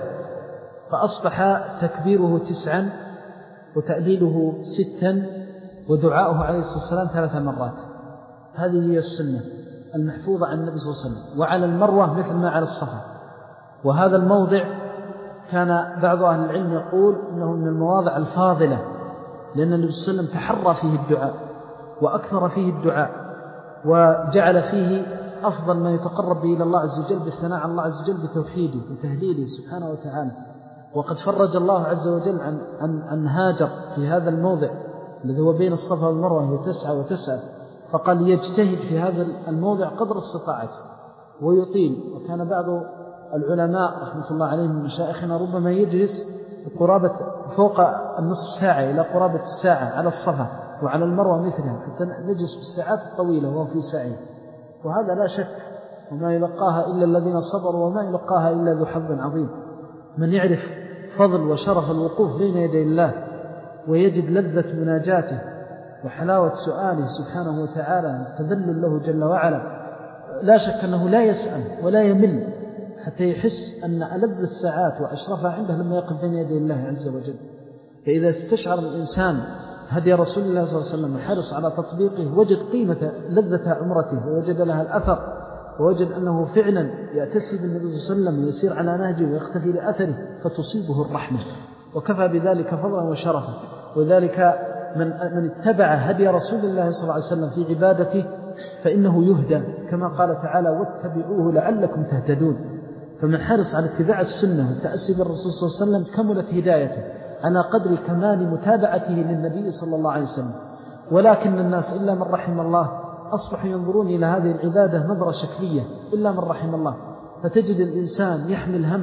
فأصبح تكبيره تسعا وتأليله ستا ودعاؤه عليه الصلاة والسلام ثلاث مرات. هذه هي السنة المحفوظة عن النبي صلى الله عليه وسلم. وعلى المروة مثل ما على الصفا. وهذا الموضع كان بعض أهل العلم يقول إنه من المواضع الفاضلة، لأن النبي صلى الله عليه وسلم تحرى فيه الدعاء وأكثر فيه الدعاء وجعل فيه أفضل ما يتقرب به إلى الله عز وجل بالثناء على الله عز وجل بتوحيده وتهليله سبحانه وتعالى. وقد فرج الله عز وجل عن, عن, عن هاجر في هذا الموضع الذي هو بين الصفا والمروة، هو تسعة وتسعة، فقال يجتهد في هذا الموضع قدر استطاعته ويطيل. وكان بعض العلماء رحمة الله عليهم من مشايخنا ربما يجلس قرابة فوق النصف ساعة إلى قرابة الساعة على الصفا، وعلى المروة مثلها، حتى نجلس بالساعات الطويلة وهو في سعي. وهذا لا شك وما يلقاها إلا الذين صبروا وما يلقاها إلا ذو حظ عظيم. من يعرف فضل وشرف الوقوف بين يدي الله ويجد لذة مناجاته وحلاوة سؤاله سبحانه وتعالى تذلل له جل وعلا، لا شك أنه لا يسأل ولا يمل حتى يحس أن ألذ الساعات وأشرفها عنده لما يقف بين يدي الله عز وجل. فإذا استشعر الإنسان هدي رسول الله صلى الله عليه وسلم وحرص على تطبيقه وجد قيمة لذة عمرته ووجد لها الأثر، ووجد أنه فعلا يأتسي بالنبي صلى الله عليه وسلم ويسير على نهجه ويختفي لأثره، فتصيبه الرحمة، وكفى بذلك فضلا وشرفا. وذلك من من اتبع هدي رسول الله صلى الله عليه وسلم في عبادته فإنه يهدى، كما قال تعالى واتبعوه لعلكم تهتدون. فمن حرص على اتباع السنة والتأسي بالرسول صلى الله عليه وسلم كملت هدايته على قدر كمال متابعته للنبي صلى الله عليه وسلم. ولكن الناس إلا من رحم الله أصبحوا ينظرون إلى هذه العبادة نظرة شكلية، إلا من رحم الله. فتجد الإنسان يحمل هم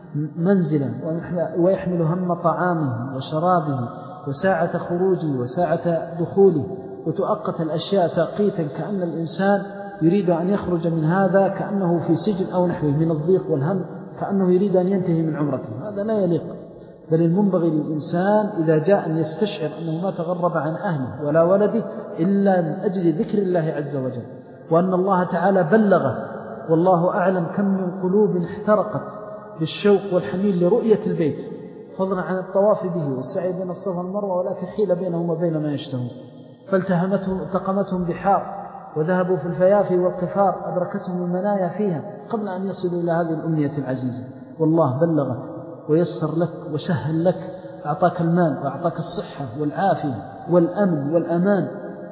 منزلا ويحمل هم طعامه وشرابه وساعة خروجه وساعة دخوله، وتؤقت الأشياء تأقيتا كأن الإنسان يريد أن يخرج من هذا كأنه في سجن أو نحوه من الضيق والهم، كأنه يريد أن ينتهي من عمرته. هذا لا يليق، بل المنبغي للإنسان إذا جاء أن يستشعر أنه ما تغرب عن أهله ولا ولده إلا من أجل ذكر الله عز وجل، وأن الله تعالى بلغه، والله أعلم كم من قلوب احترقت بالشوق والحنين لرؤية البيت، فضلا عن الطواف به والسعي بين الصفا والمروة، ولكن حيل بينهم وبين ما يشتهون، فالتهمتهم التقمتهم بحار وذهبوا في الفيافي والقفار، أدركتهم المنايا فيها قبل أن يصلوا إلى هذه الأمنية العزيزة. والله بلغك ويسر لك وسهل لك، أعطاك المال وأعطاك الصحة والعافية والأمن والأمان،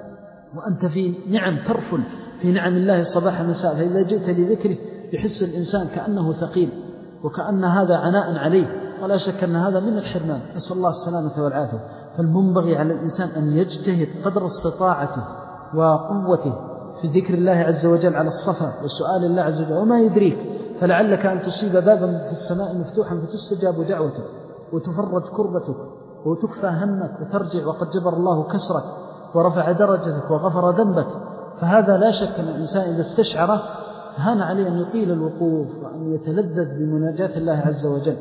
وأنت في نعم ترفل في نعم الله صباح مساء. فإذا جئت لذكره يحس الإنسان كأنه ثقيل وكأن هذا عناء عليه، ولا شك أن هذا من الحرمان، نسأل الله السلامة والعافية. فالمنبغي على الإنسان أن يجتهد قدر استطاعته وقوته في ذكر الله عز وجل على الصفا وسؤال الله عز وجل. وما يدريك فلعلك أن تصيب بابا في السماء مفتوحا فتستجاب دعوتك وتفرج كربتك وتكفى همك وترجع وقد جبر الله كسرك ورفع درجتك وغفر ذنبك. فهذا لا شك أن الإنسان إذا استشعره هان عليه أن يطيل الوقوف وأن يتلذذ بمناجاة الله عز وجل.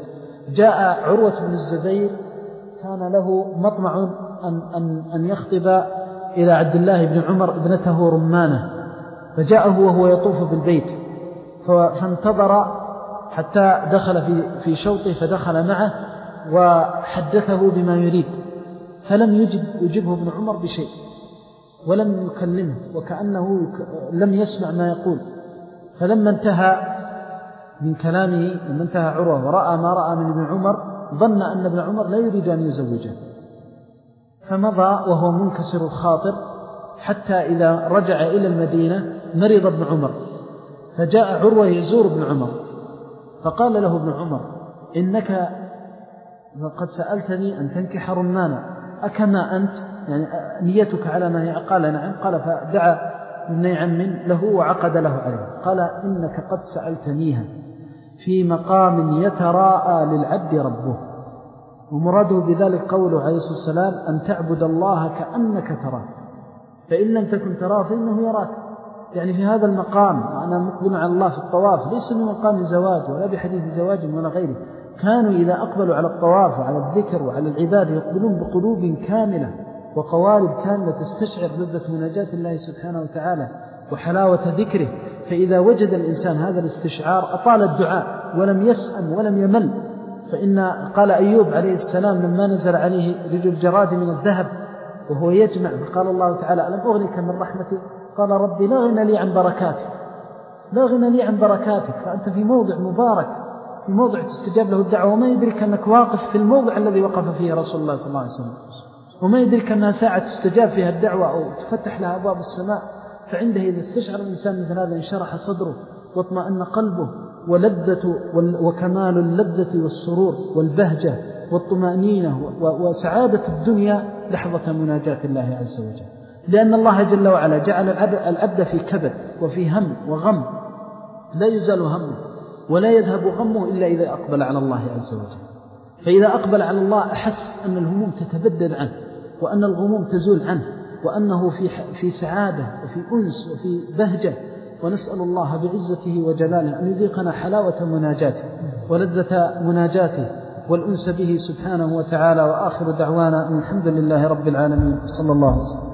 جاء عروة بن الزبير كان له مطمع أن, أن, أن يخطب إلى عبد الله بن عمر ابنته رمانة، فجاءه وهو يطوف بالبيت فانتظر حتى دخل في, في شوطه، فدخل معه وحدثه بما يريد، فلم يجب يجبه ابن عمر بشيء ولم يكلمه وكأنه لم يسمع ما يقول. فلما انتهى من كلامه، لما انتهى عروة ورأى ما رأى من ابن عمر، ظن أن ابن عمر لا يريد أن يزوجه، فمضى وهو منكسر الخاطر حتى إذا رجع إلى المدينة مرض ابن عمر، فجاء عروة يزور ابن عمر، فقال له ابن عمر إنك قد سألتني أن تنكح رمانة أكما أنت، يعني نيتك على ما هي؟ قال نعم. قال فدعا من عم له وعقد له عليه. قال إنك قد سألتنيها في مقام يتراءى للعبد ربه، ومراده بذلك قوله عليه الصلاة والسلام أن تعبد الله كأنك تراه، فإن لم تكن تراه فإنه يراك. يعني في هذا المقام أنا مقبل على الله في الطواف ليس من مقام زواج ولا بحديث زواج ولا غيره، كانوا إذا أقبلوا على الطواف وعلى الذكر وعلى العبادة يقبلون بقلوب كاملة وقوالب كاملة تستشعر لذة مناجاة الله سبحانه وتعالى وحلاوة ذكره. فإذا وجد الإنسان هذا الاستشعار أطال الدعاء ولم يسأم ولم يمل. فإن قال أيوب عليه السلام لما نزل عليه رجل جراد من الذهب وهو يجمع، قال الله تعالى ألم أغنك من رحمتي؟ قال ربي لا غنى لي عن بركاتك، لا غنى لي عن بركاتك. فأنت في موضع مبارك، في موضع تستجاب له الدعوة، وما يدرك أنك واقف في الموضع الذي وقف فيه رسول الله صلى الله عليه وسلم، وما يدرك أنها ساعة تستجاب فيها الدعوة أو تفتح لها أبواب السماء. فعنده إذا استشعر الإنسان مثل هذا انشرح صدره واطمأن قلبه، ولذة وكمال اللذة والسرور والبهجة والطمأنينة وسعادة الدنيا لحظة مناجاة الله عز وجل. لأن الله جل وعلا جعل العبد في كبد وفي هم وغم، لا يزال همه ولا يذهب غمه إلا إذا أقبل على الله عز وجل. فإذا أقبل على الله أحس أن الهموم تتبدد عنه وأن الغموم تزول عنه وأنه في في سعادة وفي أنس وفي بهجة. ونسأل الله بعزته وجلاله أن يذيقنا حلاوة مناجاته ولذة مناجاته والأنس به سبحانه وتعالى. وآخر دعوانا أن الحمد لله رب العالمين، صلى الله عليه وسلم.